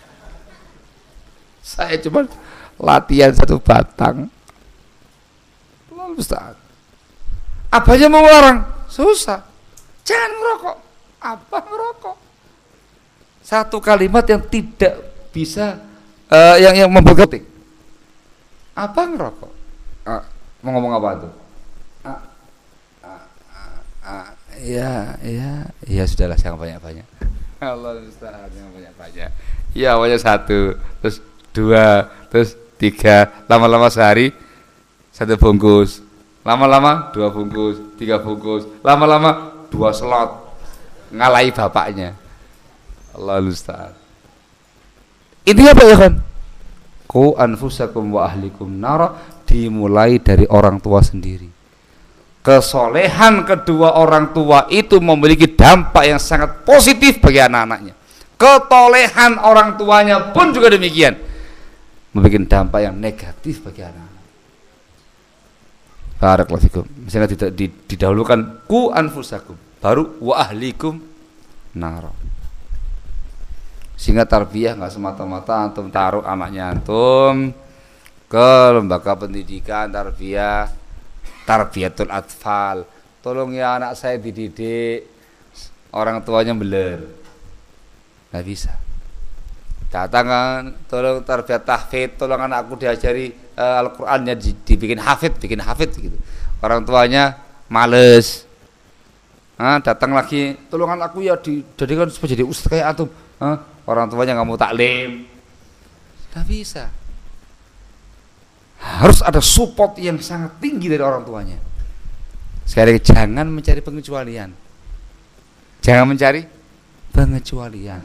saya cuma latihan satu batang. Lalu Ustaz, abahnya mau larang, susah, jangan ngerokok. Abah ngerokok. Satu kalimat yang tidak bisa uh, yang yang membuat ketik. Abah ngerokok. Uh, mau ngomong apa tuh? Uh, uh, uh, uh, ya, ya, ya sudahlah, jangan banyak-banyak. Allah Ustaz, jangan banyak-banyak. Ya, awalnya satu, terus dua, terus tiga, lama-lama sehari satu bungkus, lama-lama dua bungkus, tiga bungkus, lama-lama dua slot. Ngalahi bapaknya. Allah Ustaz. Intinya apa ya kan? Ku anfusakum wa ahlikum nara, dimulai dari orang tua sendiri. Kesolehan kedua orang tua itu memiliki dampak yang sangat positif bagi anak-anaknya. Ketolehan orang tuanya pun juga demikian, membuat dampak yang negatif bagi anak-anak. Barakallahu fikum. Misalnya tidak didahulukan ku anfusakum, baru wa ahlikum nara. Sehingga tarbiyah nggak semata-mata antum taruh anaknya antum ke lembaga pendidikan tarbiyah, tarbiyatul atfal. Tolong ya anak saya dididik, orang tuanya beler, nggak bisa. Datang kan, tolong tarbiyat tahfidz, tolong anakku diajari uh, Al-Qur'annya dibikin hafid, bikin hafid gitu. Orang tuanya males. ah, datang lagi, tolongan aku ya dijadikan supaya jadi ustaz kayak antum. Ah, orang tuanya nggak mau taklim, nggak bisa. Harus ada support yang sangat tinggi dari orang tuanya. Sekali lagi, jangan mencari pengecualian. Jangan mencari pengecualian.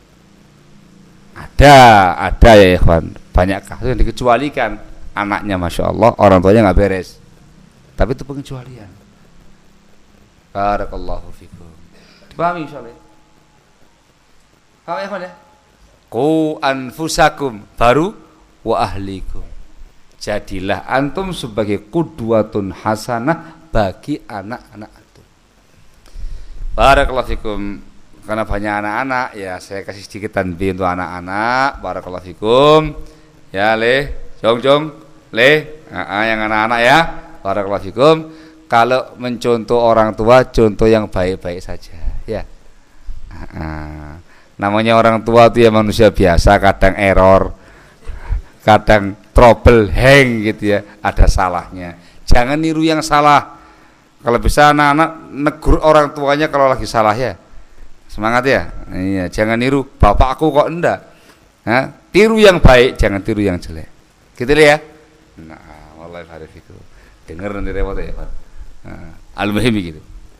Ada, ada ya ikhwan, banyak kasus yang dikecualikan. Anaknya masya Allah, orang tuanya nggak beres. Tapi itu pengecualian. Barakallahu fikum. Dipahami insyaallah? Paham ya ikhwan ya? Qu anfusakum baru wa ahlikum. Jadilah antum sebagai qudwatun hasanah bagi anak-anak antum. Barakallahu fikum. Karena banyak anak-anak, ya saya kasih sedikit tanbih untuk anak-anak. Barakallahu fikum. Ya le, jong jong, le, ah, yang anak-anak ya. Barakallahu fikum. Kalau mencontoh orang tua, contoh yang baik-baik saja, ya. Ah, namanya orang tua itu ya manusia biasa, kadang error, kadang trouble, hang gitu ya, ada salahnya. Jangan niru yang salah. Kalau bisa anak-anak negur orang tuanya kalau lagi salah ya. Semangat ya. Iya, jangan niru bapak aku kok enggak. Nah, tiru yang baik, jangan tiru yang jelek. Gitu ya. Nah, wallahi harif itu. Dengar nanti repot ya, Pak. Nah, al-muhim gitu.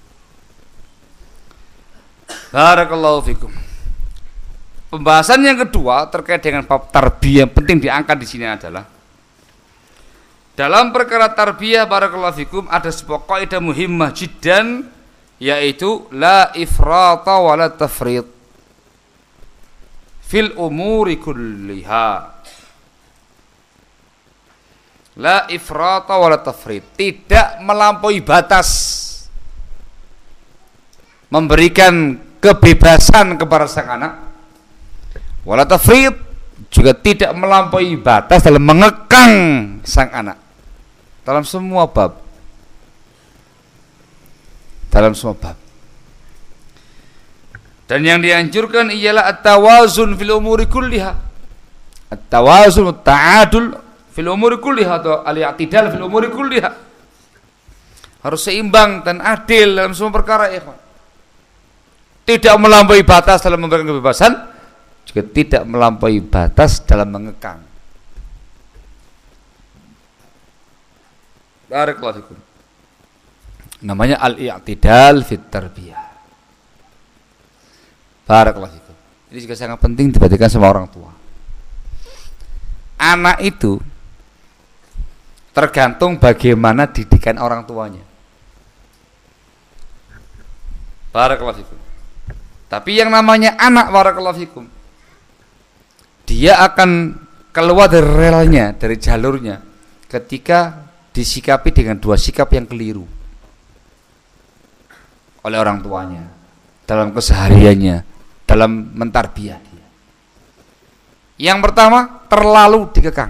Barakallahu fikum. Pembahasan yang kedua terkait dengan bab tarbiyah yang penting diangkat di sini adalah dalam perkara tarbiyah barakallahu fikum ada sebuah kaidah muhimmah jiddan, yaitu la ifrata wa la tafrid fil umuri kulliha. La ifrata wa la tafrid, tidak melampaui batas, memberikan kebebasan kepada sang anak. Wa la tafrid, juga tidak melampaui batas dalam mengekang sang anak dalam semua bab. Dalam semua bab. Dan yang dianjurkan ialah at-tawazun fil umuri kulliha. At-tawazun, at-ta'adul fil umuri kulliha, atau al-i'tidal fil umuri kulliha. Harus seimbang dan adil dalam semua perkara, ikhwan. Tidak melampaui batas dalam memberikan kebebasan, juga tidak melampaui batas dalam mengekang. Barakallahu fikum. Namanya al-i'tidal fit tarbiyah. Barakallahu fikum. Ini juga sangat penting diperhatikan sama orang tua. Anak itu tergantung bagaimana didikan orang tuanya. Barakallahu fikum. Tapi yang namanya anak, barakallahu fikum, dia akan keluar dari relnya, dari jalurnya ketika disikapi dengan dua sikap yang keliru oleh orang tuanya dalam kesehariannya, dalam mentarbiyah dia. Yang pertama, terlalu dikekang,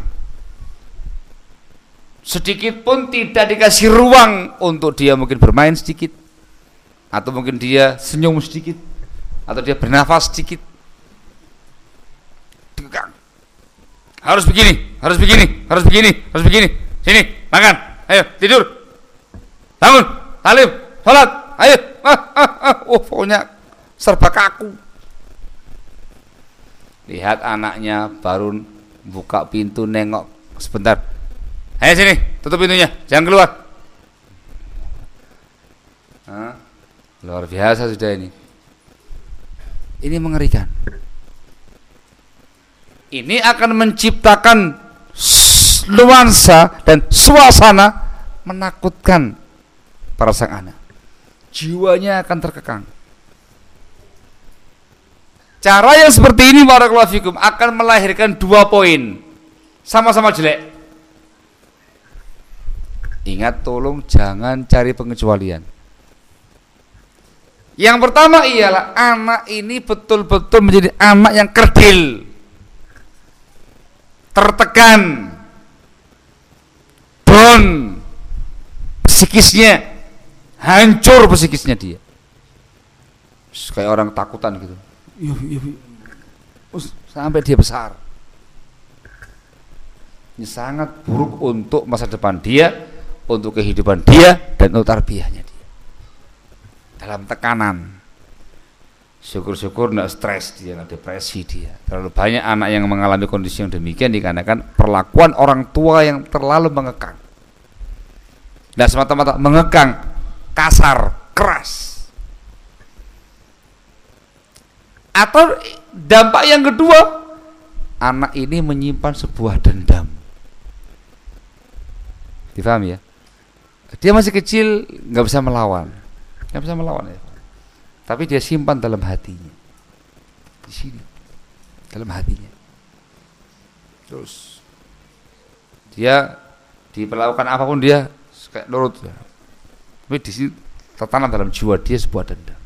sedikit pun tidak dikasih ruang untuk dia mungkin bermain sedikit, atau mungkin dia senyum sedikit, atau dia bernafas sedikit. Dikekang, harus begini, harus begini, harus begini, harus begini. Sini, makan, ayo tidur, bangun, talim, sholat, ayo. Ah, ah, ah. Oh, pokoknya serba kaku. Lihat anaknya baru buka pintu, nengok sebentar, ayo sini, tutup pintunya, jangan keluar. Hah? Luar biasa sudah ini. Ini mengerikan. Ini akan menciptakan nuansa dan suasana menakutkan para sang anak. Jiwanya akan terkekang. Cara yang seperti ini barakallahu fikum akan melahirkan dua poin, sama-sama jelek. Ingat, tolong jangan cari pengecualian. Yang pertama ialah anak ini betul-betul menjadi anak yang kerdil, tertekan, down psikisnya, hancur psikisnya dia, kayak orang takutan gitu. Yuh, yuh, yuh. Sampai dia besar. Ini sangat buruk untuk masa depan dia, untuk kehidupan dia, dan untuk tarbiyahnya dia. dalam tekanan. Syukur-syukur nggak stres dia, nggak depresi dia. Terlalu banyak anak yang mengalami kondisi yang demikian dikarenakan perlakuan orang tua yang terlalu mengekang. Dan semata-mata mengekang, kasar, keras. Atau dampak yang kedua, anak ini menyimpan sebuah dendam. Difahami ya? Dia masih kecil, nggak bisa melawan, nggak bisa melawan ya. Tapi dia simpan dalam hatinya, di sini, dalam hatinya. Terus dia diperlakukan apapun dia kayak nurut. Tapi di sini tertanam dalam jiwa dia sebuah dendam.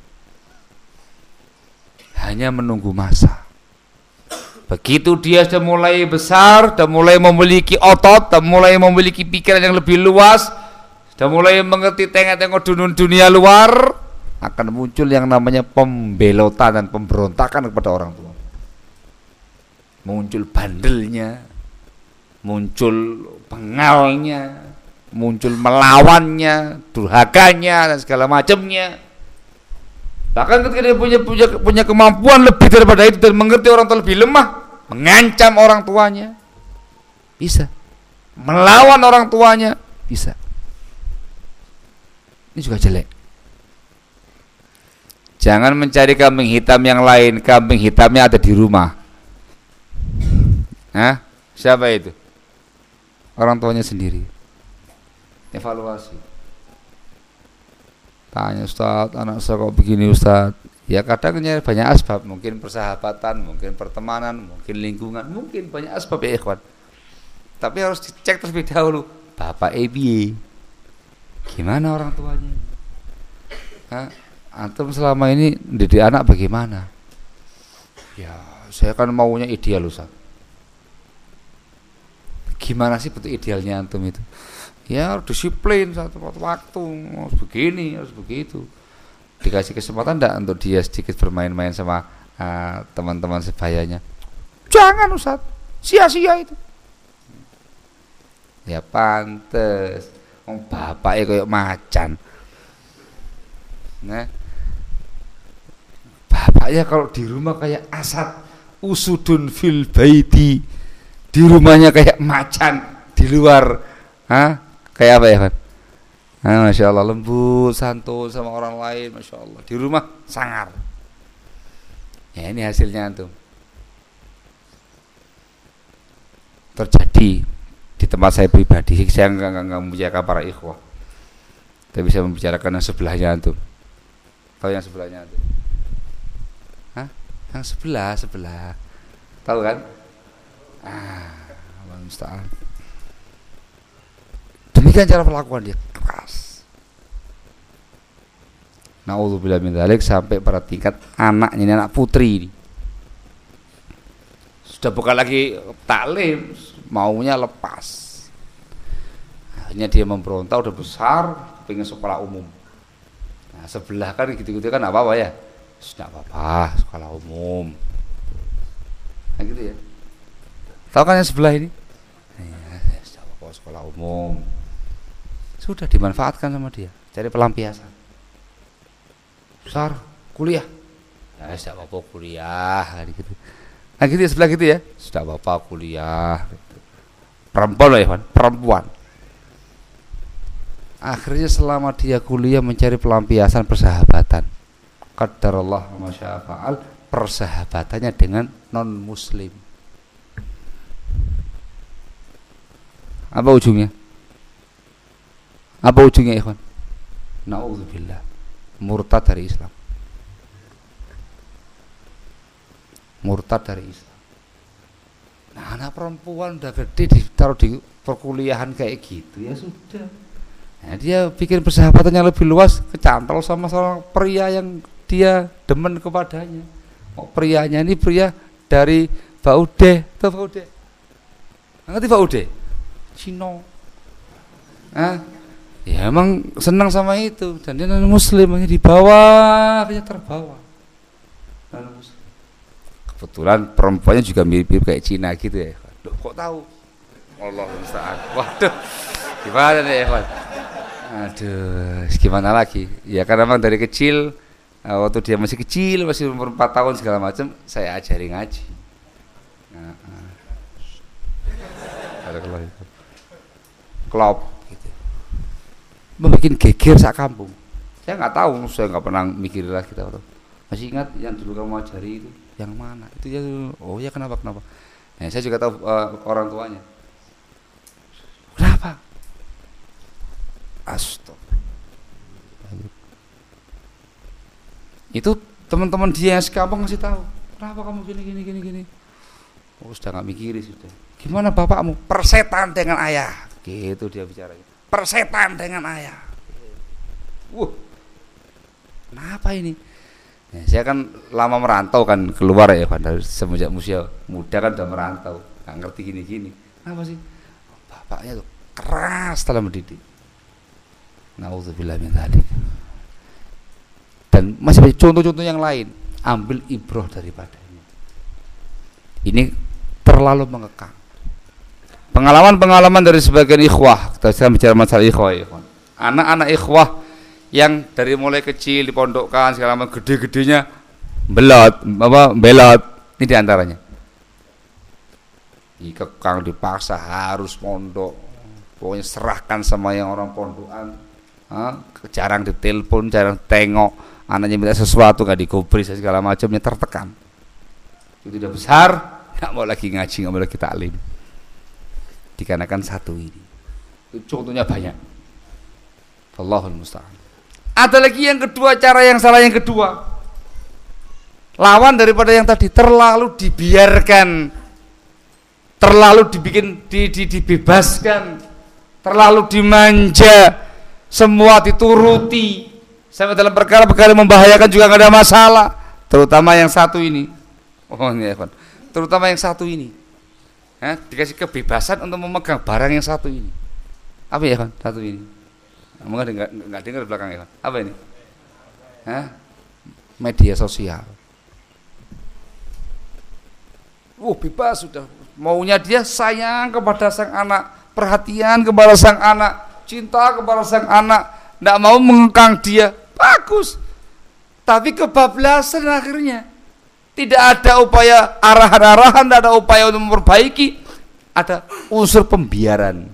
Hanya menunggu masa. Begitu dia sudah mulai besar, sudah mulai memiliki otot, sudah mulai memiliki pikiran yang lebih luas, sudah mulai mengerti tengok-tengok dunia luar, akan muncul yang namanya pembelotan dan pemberontakan kepada orang tua. Muncul bandelnya, muncul pengalnya, muncul melawannya, durhakanya dan segala macamnya. Bahkan ketika dia punya, punya punya kemampuan lebih daripada itu dan mengerti orang tua lebih lemah, mengancam orang tuanya, bisa. Melawan orang tuanya, bisa. Ini juga jelek. Jangan mencari kambing hitam yang lain, kambing hitamnya ada di rumah. Hah? Siapa itu? Orang tuanya sendiri. Evaluasi. Tanya, Ustaz, anak saya kok begini Ustaz? Ya kadang banyak asbab, mungkin persahabatan, mungkin pertemanan, mungkin lingkungan, mungkin banyak asbab ya ikhwan. Tapi harus dicek terlebih dahulu. Bapak E B gimana orang tuanya? Hah? Antum selama ini didik anak bagaimana? Ya, saya kan maunya ideal Ustaz. Gimana sih bentuk idealnya antum itu? Ya harus disiplin satu waktu, harus begini, harus begitu. Dikasih kesempatan enggak untuk dia sedikit bermain-main sama uh, teman-teman sebayanya? Jangan Ustaz, sia-sia itu. Ya pantes, wong bapaknya kayak macan. Nah, bapaknya kalau di rumah kayak asad, usudun fil baiti, di rumahnya kayak macan, di luar, hah? Kayak apa ya, Pak? Ah, Masya Allah, lembut, santun sama orang lain, Masya Allah. Di rumah sangar. Ya ini hasilnya antum. Terjadi di tempat saya pribadi. Saya nggak nggak membicarakan para ikhwah, tapi saya membicarakan yang sebelahnya antum. Tahu yang sebelahnya antum? Hah? Yang sebelah sebelah. Tahu kan? Ah, Allah musta'an. Demikian cara perlakuan dia, keras. Na'udzubillah min dzalik, sampai pada tingkat anaknya ini, anak putri ini. Sudah bukan lagi taklim, maunya lepas. Akhirnya dia memberontak, udah besar, pengen sekolah umum. Nah, sebelah kan gitu-gitu kan apa-apa ya. Sudah apa-apa, sekolah umum. Nah gitu ya. Tahu kan yang sebelah ini? Ya, sudah apa-apa, sekolah umum. Sudah dimanfaatkan sama dia, cari pelampiasan. Besar, kuliah. Ya, sudah apa-apa kuliah, gitu. Nah gitu ya, sebelah gitu ya. Sudah apa-apa kuliah. Gitu. Perempuan loh ya, perempuan. Akhirnya selama dia kuliah mencari pelampiasan persahabatan. Qadarallah wa masyafa'al, persahabatannya dengan non muslim. Apa ujungnya? Apa ujungnya ikhwan? Na'udzubillah, murtad dari Islam. Murtad dari Islam. Nah, anak perempuan udah gede ditaruh di perkuliahan kayak gitu, ya sudah. Nah, dia bikin persahabatan yang lebih luas, kecantol sama seorang pria yang dia demen kepadanya. Oh, prianya ini pria dari Baude, tahu Baude? Ngerti Baude? Cina. Ah, ya emang senang sama itu, dan dia non muslim, hanya di bawah, hanya terbawa. Non muslim. Kebetulan perempuannya juga mirip-mirip kayak Cina gitu ya. Duh, kok tahu? Allah musta'an. Waduh, gimana nih, Evan? Aduh, gimana lagi? Ya karena memang dari kecil, waktu dia masih kecil, masih umur empat tahun segala macam, saya ajari ngaji. Nah, ada kalau itu, klop, gitu. Membuat geger sak kampung. Saya nggak tahu, saya nggak pernah mikir lagi tahu. Masih ingat yang dulu kamu ajari itu, yang mana? Itu ya, oh ya kenapa kenapa? Nah, saya juga tahu uh, orang tuanya. Kenapa? Astagfirullah. Itu teman-teman dia yang sekampung ngasih tahu. Kenapa kamu gini gini gini gini? Oh sudah nggak mikirin sudah. Gimana bapakmu? Persetan dengan ayah. Gitu dia bicara. Persetan dengan ayah. Wuh. Kenapa ini? Ya, saya kan lama merantau kan keluar ya kan dari semenjak usia muda kan udah merantau, nggak ngerti gini gini. Kenapa sih? Bapaknya tuh keras dalam mendidik. Nauzubillah min dzalik. Dan masih banyak contoh-contoh yang lain. Ambil ibrah daripadanya. Ini terlalu mengekang. Pengalaman-pengalaman dari sebagian ikhwah, kita sekarang bicara masalah ikhwah, ikhwah. Anak-anak ikhwah yang dari mulai kecil dipondokkan segala macam, gede-gedenya belot, apa belot, ini diantaranya. Dikekang, dipaksa harus pondok. Pokoknya serahkan sama yang orang pondokan. Ha? Jarang ditelepon, jarang tengok, anaknya minta sesuatu nggak digubris segala macamnya, tertekan. Itu udah besar, nggak mau lagi ngaji, nggak mau lagi taklim. Dikarenakan satu ini. Itu contohnya banyak. Allahul musta'an. Ada lagi yang kedua, cara yang salah yang kedua. Lawan daripada yang tadi, terlalu dibiarkan, terlalu dibikin di, di, dibebaskan, terlalu dimanja. Semua dituruti sampai dalam perkara-perkara membahayakan juga nggak ada masalah, terutama yang satu ini. Oh ini ya, terutama yang satu ini, ya, dikasih kebebasan untuk memegang barang yang satu ini. Apa ya kan? Satu ini. Mungkin nggak nggak dengar di belakang ya kan? Apa ini? Hah? Media sosial. Oh bebas sudah. Maunya dia sayang kepada sang anak, perhatian kepada sang anak, cinta kepada sang anak, tidak mau mengekang dia, bagus. Tapi kebablasan akhirnya. Tidak ada upaya arahan-arahan, tidak ada upaya untuk memperbaiki, ada unsur pembiaran.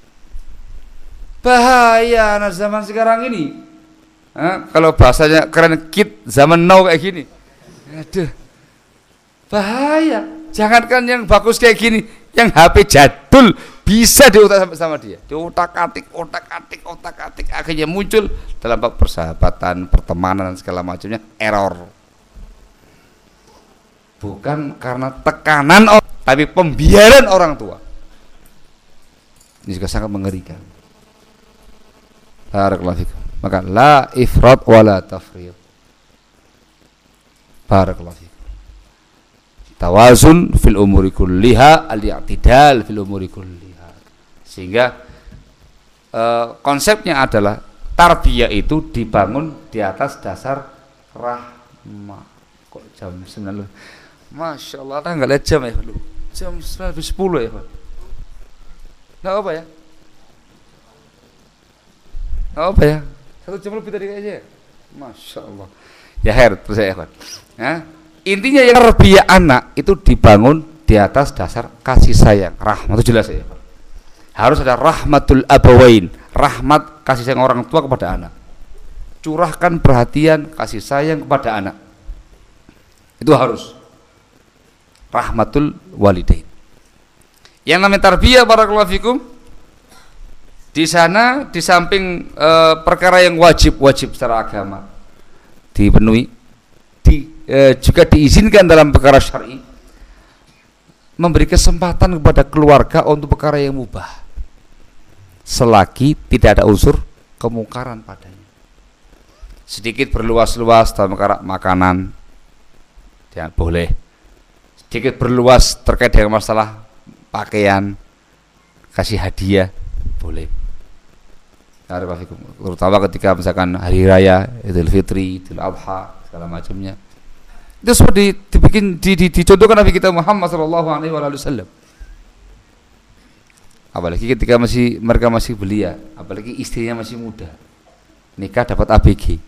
Bahaya anak zaman sekarang ini. Hah? Kalau bahasanya keren kid zaman now kayak gini. Aduh. Bahaya. Jangankan yang bagus kayak gini, yang H P jadul bisa diutak sama dia, diutak-atik, otak-atik, otak-atik, akhirnya muncul dalam bab persahabatan, pertemanan dan segala macamnya error. Bukan karena tekanan orang, tapi pembiaran orang tua. Ini juga sangat mengerikan. Barakallahu fikum. Maka la ifrat wala tafrid. Barakallahu fikum. Tawazun fil umuri kulliha, al-i'tidal fil umuri kulliha. Sehingga uh, konsepnya adalah tarbiyah itu dibangun di atas dasar rahmah. Kok jam sembilan loh? Masya Allah, nah nggak lihat jam ya lu? Jam sembilan lebih sepuluh ya Pak? Nggak apa ya? Nggak apa ya? Satu jam lebih tadi kayaknya. Masya Allah. Ya her, terus ya Pak. Nah, intinya yang tarbiyah anak itu dibangun di atas dasar kasih sayang, rahmat, itu jelas ya Pak. Harus ada rahmatul abawain, rahmat kasih sayang orang tua kepada anak. Curahkan perhatian, kasih sayang kepada anak. Itu harus. Rahmatul walidain. Yang namanya tarbiyah barakallahu fikum, di sana di samping e, perkara yang wajib-wajib secara agama dipenuhi, di, e, juga diizinkan dalam perkara syar'i, memberi kesempatan kepada keluarga untuk perkara yang mubah, selagi tidak ada unsur kemungkaran padanya. Sedikit berluas-luas dalam perkara makanan, jangan boleh. Sedikit berluas terkait dengan masalah pakaian, kasih hadiah, boleh. Terutama ketika misalkan hari raya, Idul Fitri, Idul Adha, segala macamnya. Itu seperti dibikin di, di, dicontohkan Nabi kita Muhammad sallallahu alaihi wasallam. apalagi ketika masih mereka masih belia, apalagi istrinya masih muda, nikah dapat A B G,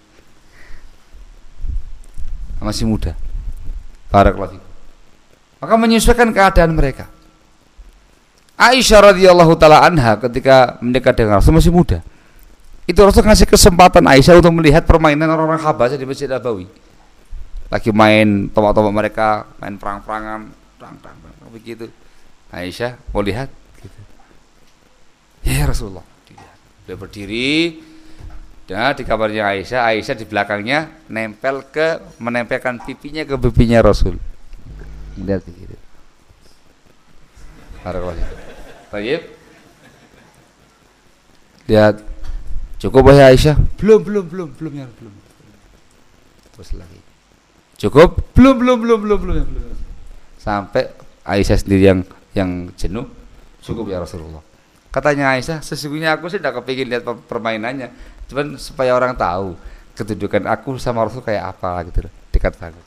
masih muda. Barakallahu fikum. Maka menyesuaikan keadaan mereka. Aisyah radhiyallahu taala anha ketika menikah dengan Rasul masih muda, itu Rasul ngasih kesempatan Aisyah untuk melihat permainan orang-orang Habasyah di Masjid Nabawi. Lagi main tombak-tombak mereka, main perang-perangan, perang-perang begitu. Aisyah mau lihat gitu. Ya Rasulullah, dilihat. Dia berdiri, dan di kamarnya Aisyah, Aisyah di belakangnya nempel ke menempelkan pipinya ke pipinya Rasul. Lihat begitu. Baik. Lihat. Cukup ya Aisyah? Belum, belum, belum, belum ya, belum. Terus lagi. Cukup? Belum, belum, belum, belum, belum, belum. Sampai Aisyah sendiri yang yang jenuh. Cukup ya Rasulullah. Katanya Aisyah, sesungguhnya aku sih tidak kepingin lihat permainannya, cuman supaya orang tahu kedudukan aku sama Rasul kayak apa gitu, dekat banget.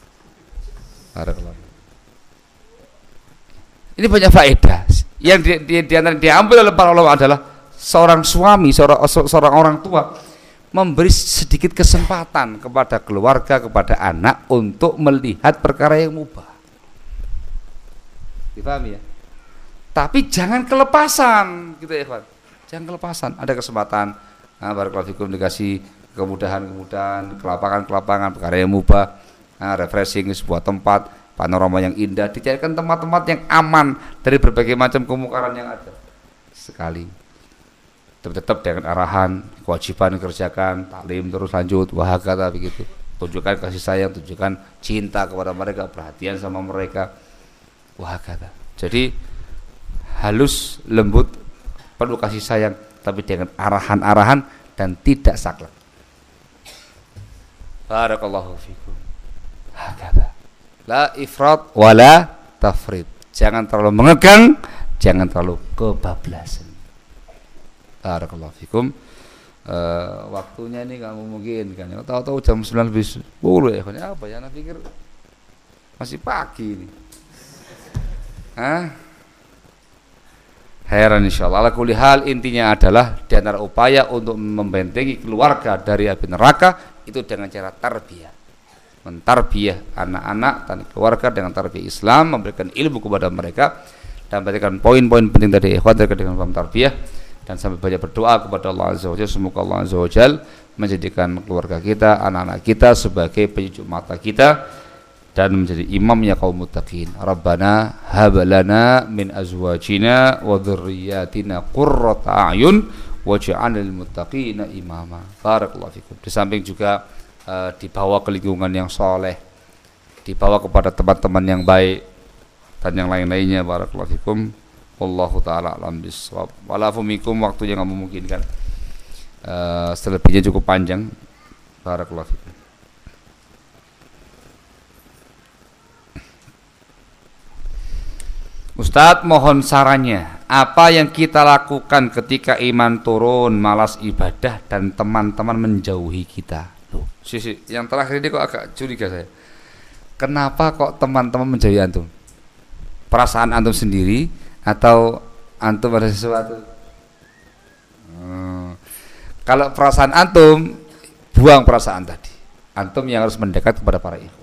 Ini banyak faedah yang di, di, di antara diambil oleh para ulama adalah seorang suami, seorang, seorang orang tua memberi sedikit kesempatan kepada keluarga, kepada anak untuk melihat perkara yang mubah. Dipahami ya? Tapi jangan kelepasan gitu ya Ikhwan. Jangan kelepasan. Ada kesempatan, nah, barakallahu fikum, dikasih kemudahan-kemudahan, kelapangan-kelapangan, perkara yang mubah, nah, refreshing sebuah tempat, panorama yang indah, dicarikan tempat-tempat yang aman dari berbagai macam kemungkaran yang ada. Sekali. Tetap dengan arahan, kewajiban dikerjakan, taklim terus lanjut, wahakata begitu. Tunjukkan kasih sayang, tunjukkan cinta kepada mereka, perhatian sama mereka, wahakata. Jadi halus, lembut, perlu kasih sayang, tapi dengan arahan-arahan dan tidak saklek. Barakallahu fikum. Hakata. La ifrat wala tafrid. Jangan terlalu mengekang, jangan terlalu kebablasan. Barakallahu fikum. Uh, waktunya ini nggak memungkinkan. Tahu-tahu jam sembilan lebih sepuluh ya. Apa ya? Saya pikir masih pagi ini. Hah? Heran insyaallah. Ala kulli hal, intinya adalah di antara upaya untuk membentengi keluarga dari api neraka itu dengan cara tarbiyah. Mentarbiyah anak-anak dan keluarga dengan tarbiyah Islam, memberikan ilmu kepada mereka dan memberikan poin-poin penting tadi ikhwan terkait dengan paham tarbiyah, dan sampai banyak berdoa kepada Allah Azza wa Jalla, semoga Allah Azza wa Jalla menjadikan keluarga kita, anak-anak kita sebagai penyejuk mata kita dan menjadi imamnya kaum muttaqin. Rabbana hab lana min azwajina wa dzurriyyatina qurrata a'yun waj'alnal muttaqina imama. Barakallahu fikum. Di samping juga uh, dibawa ke lingkungan yang soleh, dibawa kepada teman-teman yang baik dan yang lain-lainnya. Barakallahu fikum. Wallahu taala alam bissawab. Wala fumikum, waktunya enggak memungkinkan. Uh, selebihnya cukup panjang. Barakallahu fikum. Ustadz, mohon sarannya, apa yang kita lakukan ketika iman turun, malas ibadah dan teman-teman menjauhi kita? Loh, sisi yang terakhir ini kok agak curiga saya. Kenapa kok teman-teman menjauhi antum? Perasaan antum sendiri atau antum ada sesuatu? Hmm. Kalau perasaan antum, buang perasaan tadi. Antum yang harus mendekat kepada para ikhwan.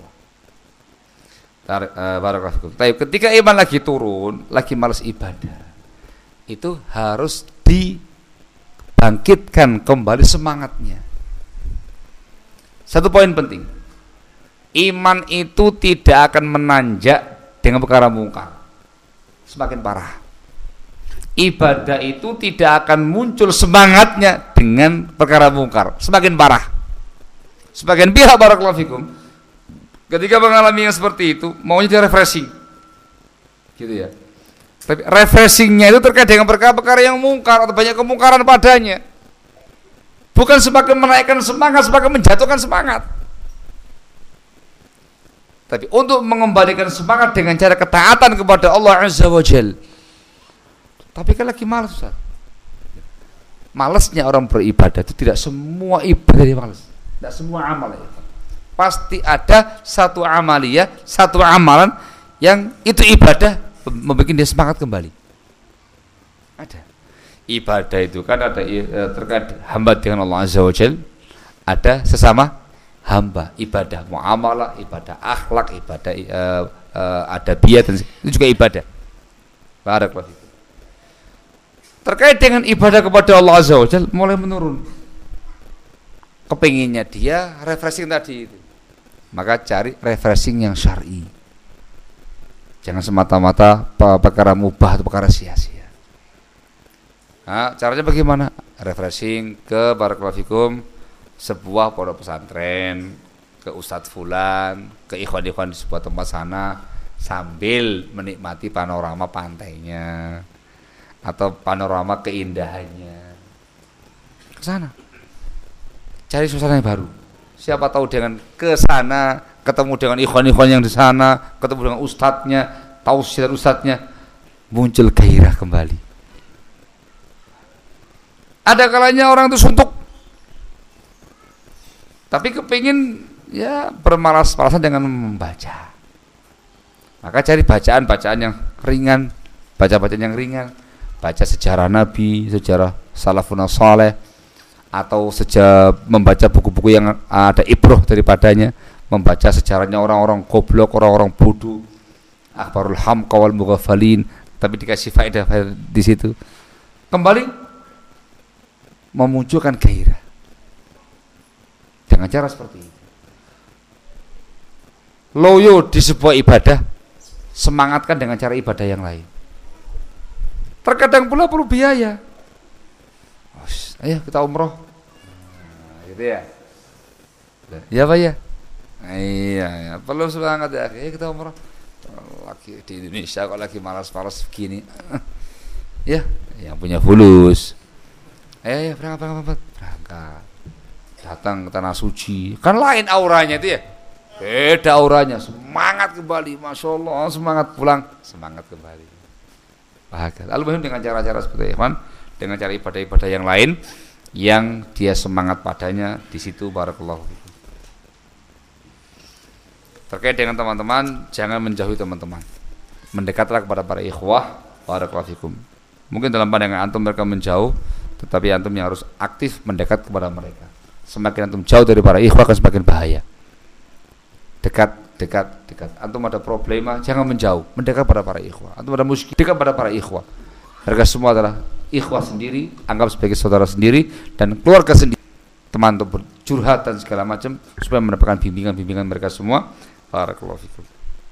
Barakallahu. Tapi ketika iman lagi turun, lagi malas ibadah, itu harus dibangkitkan kembali semangatnya. Satu poin penting, iman itu tidak akan menanjak dengan perkara mungkar, semakin parah. Ibadah itu tidak akan muncul semangatnya dengan perkara mungkar, semakin parah. Sebagian pihak, barakallahu fikum, ketika mengalami yang seperti itu, maunya dia refreshing, gitu ya. Tapi refreshingnya itu terkait dengan perkara-perkara yang mungkar atau banyak kemungkaran padanya. Bukan semakin menaikkan semangat, semakin menjatuhkan semangat. Tapi untuk mengembalikan semangat dengan cara ketaatan kepada Allah Azza wa Jalla. Tapi kan lagi malas, Ustaz. Malasnya orang beribadah itu tidak semua ibadah dia malas. Tidak semua amal ya. Pasti ada satu amaliyah, satu amalan yang itu ibadah membuat dia semangat kembali. Ada. Ibadah itu kan ada terkait hamba dengan Allah Azza wa Jalla, ada sesama hamba, ibadah muamalah, ibadah akhlak, ibadah uh, uh, adabiyah, dan itu juga ibadah. Barakallahu fikum. Terkait dengan ibadah kepada Allah Azza wa Jalla mulai menurun. Kepinginnya dia refreshing tadi itu, maka cari refreshing yang syar'i. Jangan semata-mata perkara mubah atau perkara sia-sia. Nah, caranya bagaimana? Refreshing ke barakallahu fikum sebuah pondok pesantren, ke Ustadz Fulan, ke ikhwan-ikhwan di sebuah tempat sana, sambil menikmati panorama pantainya atau panorama keindahannya. Ke sana. Cari suasana yang baru. Siapa tahu dengan ke sana ketemu dengan ikhwan-ikhwan yang di sana, ketemu dengan ustadznya, tausiah ustadznya, muncul gairah kembali. Ada kalanya orang itu suntuk, tapi kepingin ya bermalas-malasan dengan membaca. Maka cari bacaan-bacaan yang ringan, baca-bacaan yang ringan, baca sejarah Nabi, sejarah salafun saleh, atau sejak membaca buku-buku yang ada ibroh daripadanya, membaca sejarahnya orang-orang goblok, orang-orang bodoh, akhbarul hamqa wal mughafalin, tapi dikasih faedah di situ. Kembali memunculkan gairah dengan cara seperti itu. Loyo di sebuah ibadah, semangatkan dengan cara ibadah yang lain. Terkadang pula perlu biaya. Ayo kita umroh, nah, gitu ya. Ya Pak ya. Iya, ya. Perlu semangat ya. Ayo kita umroh. Lagi di Indonesia kok lagi malas-malas begini. Ya, yang punya fulus. Eh, berangkat, berangkat, berangkat. Datang ke tanah suci, kan lain auranya itu ya. Beda auranya, semangat kembali, masya Allah, semangat pulang, semangat kembali. Bahagia. Lalu dengan cara-cara seperti itu, dengan cara ibadah-ibadah yang lain, yang dia semangat padanya di situ. Barakallahu fikum. Terkait dengan teman-teman, jangan menjauhi teman-teman. Mendekatlah kepada para ikhwah. Barakallahu fikum. Mungkin dalam pandangan antum mereka menjauh, tetapi antum yang harus aktif mendekat kepada mereka. Semakin antum jauh dari para ikhwah akan semakin bahaya. Dekat, dekat, dekat. Antum ada problema, jangan menjauh, mendekat pada para ikhwah. Antum ada musykil, dekat pada para ikhwah. Mereka semua adalah ikhwah sendiri, anggap sebagai saudara sendiri dan keluarga sendiri. Teman untuk bercurhat dan segala macam supaya mendapatkan bimbingan-bimbingan mereka semua. Barakallahu fikum.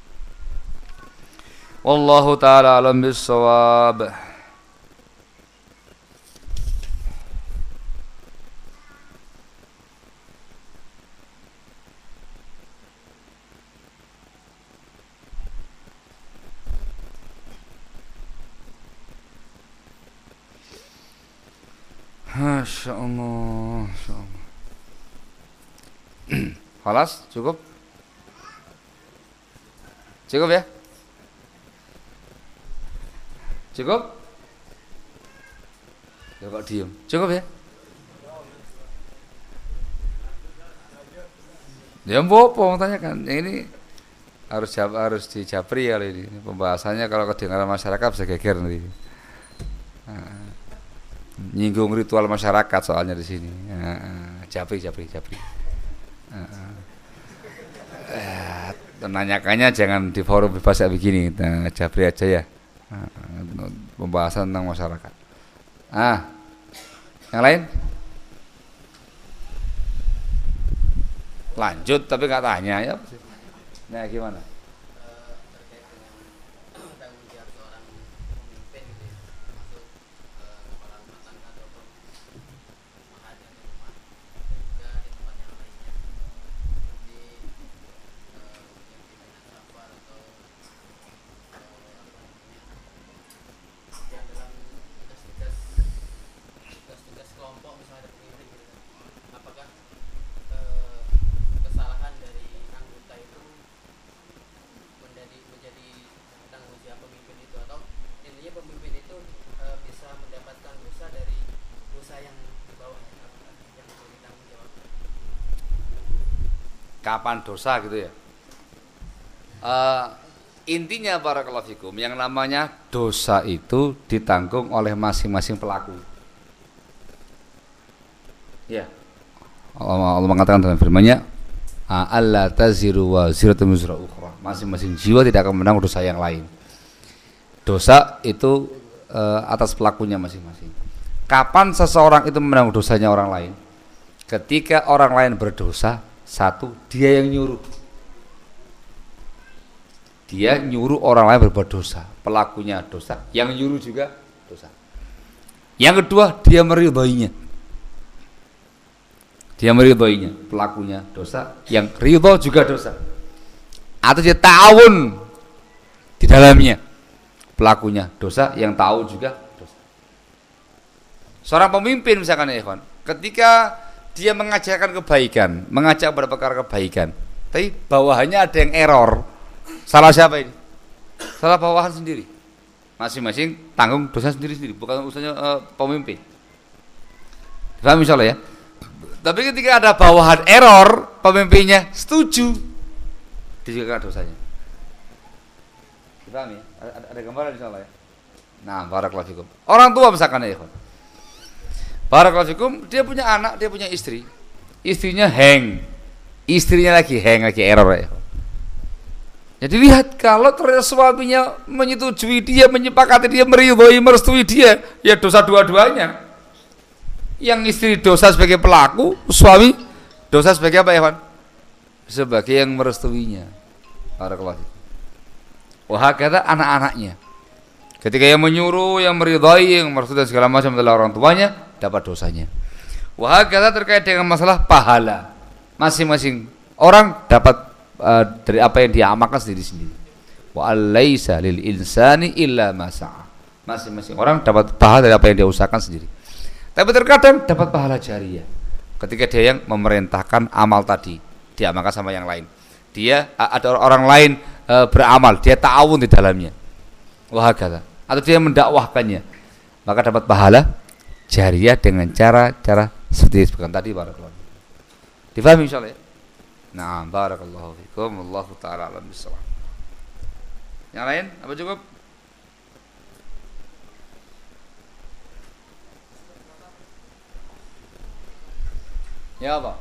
Wallahu taala alam bissawab. Masya Allah, Masya Allah. Khalas, cukup? Cukup ya? Cukup? Ya kok diem? Cukup ya? Ya mbok, mau tanya kan? Ini harus jawab, harus dijabri kali ini. Pembahasannya kalau kedengaran masyarakat bisa geger nanti. Nah, nyinggung ritual masyarakat soalnya di sini. Uh, japri, japri, japri. Uh, uh, Menanyakannya jangan di forum bebas kayak begini. Nah, japri aja ya. Uh, pembahasan tentang masyarakat. Ah, yang lain? Lanjut tapi nggak tanya ya. Nah, gimana? Kapan dosa gitu ya? Uh, intinya barakallahu fikum, yang namanya dosa itu ditanggung oleh masing-masing pelaku. Ya. Allah, Allah mengatakan dalam firman-Nya, "Alla taziru wa ziratun wizra ukhra." Masing-masing jiwa tidak akan menanggung dosa yang lain. Dosa itu e, atas pelakunya masing-masing. Kapan seseorang itu menanggung dosanya orang lain? Ketika orang lain berdosa, satu, dia yang nyuruh. Dia nyuruh orang lain berbuat dosa, pelakunya dosa, yang nyuruh juga dosa. Yang kedua, dia meridhoinya. Dia meridhoinya, pelakunya dosa, yang ridho juga dosa. Atau dia ta'awun di dalamnya, pelakunya dosa, yang tahu juga dosa. Seorang pemimpin misalkan ya ikhwan, ketika dia mengajarkan kebaikan, mengajak pada perkara kebaikan, tapi bawahannya ada yang error, salah siapa ini? Salah bawahan sendiri. Masing-masing tanggung dosa sendiri-sendiri, bukan urusannya uh, pemimpin. Paham insyaallah ya? Tapi ketika ada bawahan error, pemimpinnya setuju, dia dosanya. Paham ya? Ada, ada gambaran insyaallah ya? Nah, barakallahu fikum. Orang tua misalkan ya, ikhwan. Barakallahu fikum, dia punya anak, dia punya istri. Istrinya hang. Istrinya lagi hang, lagi error ya. Jadi lihat, kalau ternyata suaminya menyetujui dia, menyepakati dia, meridhoi, merestui dia, ya dosa dua-duanya. Yang istri dosa sebagai pelaku, suami dosa sebagai apa ya, Pak? Sebagai yang merestuinya. Barakallahu fikum. Wah, kata anak-anaknya. Ketika yang menyuruh, yang meridhai, yang merestui dan segala macam adalah orang tuanya, dapat dosanya. Wah, kata terkait dengan masalah pahala. Masing-masing orang dapat Uh, dari apa yang dia amalkan sendiri-sendiri. Wa alaisa lil insani illa ma sa'a. Masing-masing orang dapat pahala dari apa yang dia usahakan sendiri. Tapi terkadang dapat pahala jariyah ketika dia yang memerintahkan amal tadi, diamalkan sama yang lain. Dia ada orang lain uh, beramal, dia ta'awun di dalamnya. Wah kata, atau dia mendakwahkannya, maka dapat pahala jariyah dengan cara-cara seperti disebutkan tadi. Barakallahu. Difahami insyaallah ya? Nah, barakallahu fikum, wallahu ta'ala alam bisawab. Yang lain, apa cukup? Ya apa?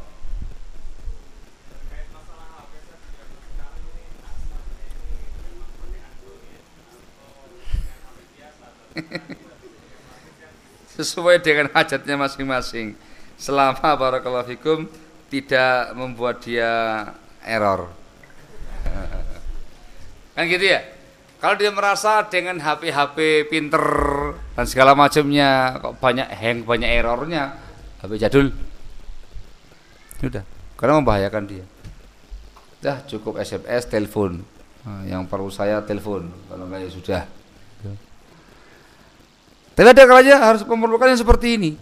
Sesuai dengan hajatnya masing-masing. Selama barakallahu fikum tidak membuat dia error. Kan gitu ya. Kalau dia merasa dengan H P-H P pinter dan segala macamnya kok banyak hang, banyak errornya, H P jadul, sudah, karena membahayakan dia. Dah cukup S M S, telepon. Nah, yang perlu saya telepon, kalau enggak ya sudah. Tapi ada kalanya harus memerlukan yang seperti ini.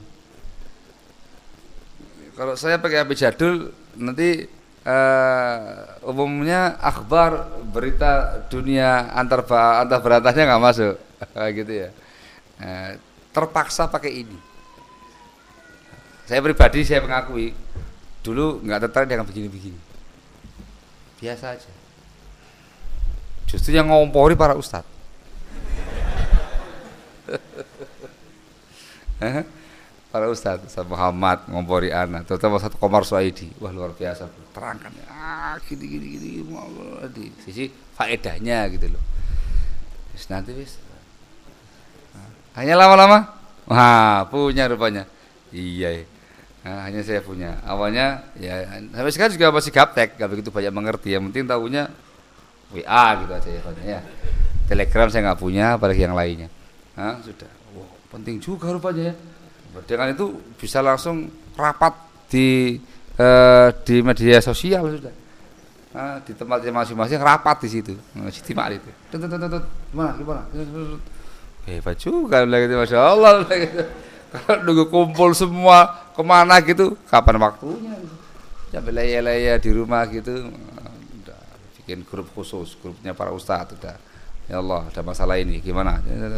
Kalau saya pakai H P jadul, nanti uh, umumnya akhbar, berita dunia antar antar berantasnya nggak masuk, gitu ya. Uh, terpaksa pakai ini. Saya pribadi saya mengakui dulu nggak tertarik dengan begini-begini, biasa aja. Justru yang ngompori para ustadz. Para ustadz, Ustaz Muhammad ngompori anak, terutama satu Komar Suaidi, wah luar biasa, terangkan, ah gini gini gini, di sisi faedahnya gitu loh. Terus nanti wis, nah, hanya lama-lama, wah punya rupanya, iya, nah, hanya saya punya. Awalnya ya sampai sekarang juga masih gaptek, gak begitu banyak mengerti. Yang penting tahunya W A gitu aja ya, Telegram saya nggak punya, apalagi yang lainnya. Nah, sudah, wow, penting juga rupanya ya. Dengan itu bisa langsung rapat di eh, di media sosial sudah, nah, di tempatnya masing-masing rapat di situ, istimewa itu. Gimana gimana? Hebat juga gitu, masya Allah. Gitu. Kalau nunggu kumpul semua kemana gitu, kapan waktunya? Sampai laya-laya di rumah gitu, udah bikin grup khusus, grupnya para ustadz udah. Ya Allah, ada masalah ini, gimana?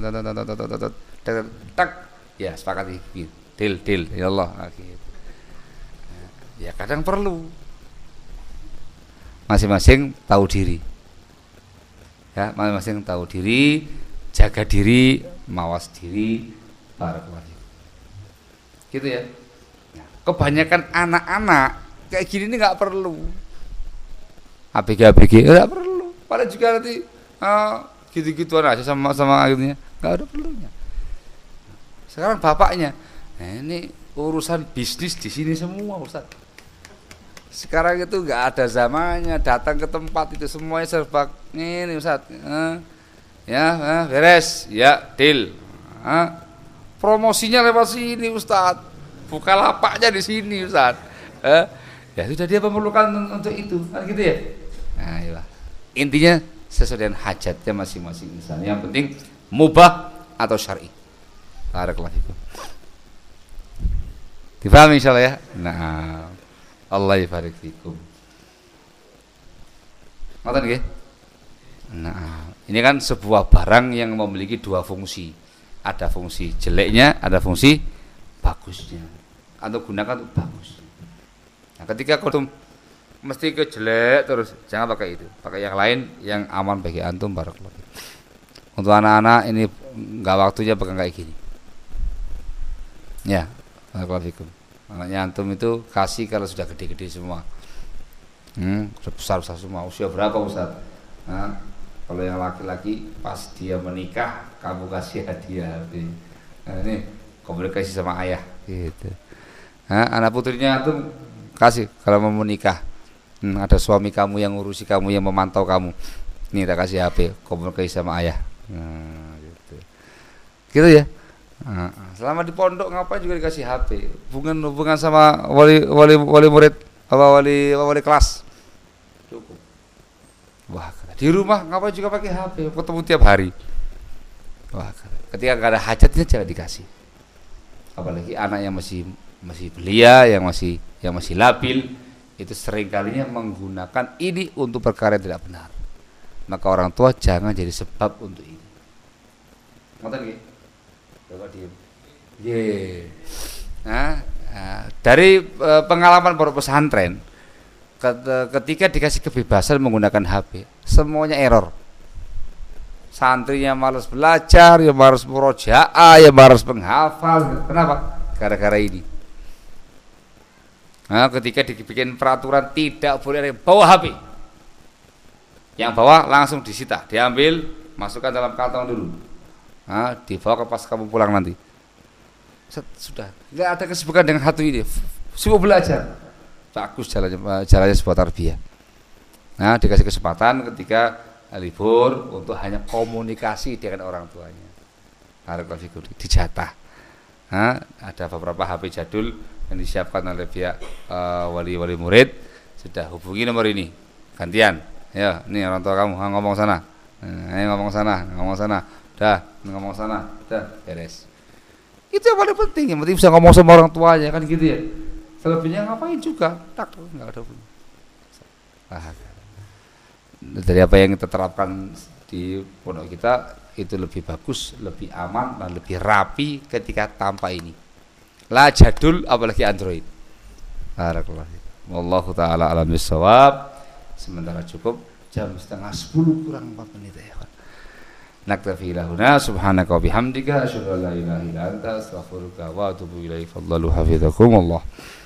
Tak. Ya sepakati, deal deal ya Allah, nah, gitu. Ya kadang perlu masing-masing tahu diri. Ya, masing-masing tahu diri, jaga diri, mawas diri. Barakallahu. Gitu ya. Kebanyakan anak-anak kayak gini ini nggak perlu. A B G A B G nggak perlu. Paling juga nanti uh, gitu-gituan aja sama sama akhirnya nggak ada perlunya. Sekarang bapaknya, nah ini urusan bisnis di sini semua Ustaz. Sekarang itu nggak ada zamannya datang ke tempat itu semuanya serba ini Ustaz. Uh, ya uh, beres, ya deal. Uh, promosinya lewat sini Ustaz. Buka lapaknya di sini Ustaz. Uh, ya sudah dia memerlukan untuk itu kan gitu ya. Nah, iyalah. Intinya sesuai dengan hajatnya masing-masing insan. Yang penting mubah atau syar'i. Barakallahu fikum. Difahami insyaallah ya. Nah, Allah yabarik fikum. Ngoten nggih? Nah, ini kan sebuah barang yang memiliki dua fungsi. Ada fungsi jeleknya, ada fungsi bagusnya. Atau gunakan untuk bagus. Nah, ketika kau mesti ke jelek terus, jangan pakai itu. Pakai yang lain yang aman bagi antum barakallahu. Untuk anak-anak ini enggak waktunya pegang kayak gini. Ya, barakallahu fikum. Anaknya antum itu kasih kalau sudah gede-gede semua. Hmm, sudah besar-besar semua. Usia berapa Ustaz? Nah, kalau yang laki-laki pas dia menikah kamu kasih hadiah. Nah, ini komunikasi sama ayah gitu. Nah, anak putrinya antum kasih kalau mau menikah. Hmm, ada suami kamu yang ngurusi kamu, yang memantau kamu. Nih tak kasih H P, komunikasi sama ayah. Nah, gitu. Gitu ya. Nah, selama di pondok ngapain juga dikasih H P. Hubungan hubungan sama wali wali wali murid apa wali wali kelas. Cukup. Wah, di rumah ngapain juga pakai H P, ketemu tiap hari. Wah, ketika nggak ada hajatnya jangan dikasih. Apalagi anak yang masih masih belia, yang masih yang masih labil, itu sering kalinya menggunakan ini untuk perkara yang tidak benar. Maka orang tua jangan jadi sebab untuk ini. Ngoten nggih? Coba diem. Ye. Nah, nah, dari uh, pengalaman para pesantren, ketika dikasih kebebasan menggunakan H P, semuanya error. Santrinya malas belajar, ya malas murojaah, ya malas menghafal. Kenapa? Gara-gara ini. Nah, ketika dibikin peraturan tidak boleh ada yang bawa H P, yang bawa langsung disita, diambil, masukkan dalam kantong dulu. Nah, dibawa ke pas kamu pulang nanti. Sudah, nggak ada kesibukan dengan satu ini, sibuk belajar. Bagus jalannya, jalannya sebuah tarbiyah. Nah, dikasih kesempatan ketika libur untuk hanya komunikasi dengan orang tuanya. Harus dijatah. Nah, ada beberapa H P jadul yang disiapkan oleh pihak uh, wali-wali murid. Sudah hubungi nomor ini, gantian. Ya, ini orang tua kamu, ngomong sana. Nah, ngomong sana, ngomong sana. Dah, ngomong sana, dah beres. Itu yang paling penting, yang penting bisa ngomong sama orang tuanya kan gitu ya. Selebihnya ngapain juga, tak nggak ada pun. Ah, dari apa yang kita terapkan di pondok kita itu lebih bagus, lebih aman dan lebih rapi ketika tanpa ini. La jadul apalagi Android. Barakallahu. Wallahu taala alam bisawab. Sementara cukup jam setengah sepuluh kurang empat menit ya. Naktafi lahuna subhanaka wa bihamdika asyhadu an la ilaha illa anta astaghfiruka wa atubu ilaik. Fadhalu hafizakumullah.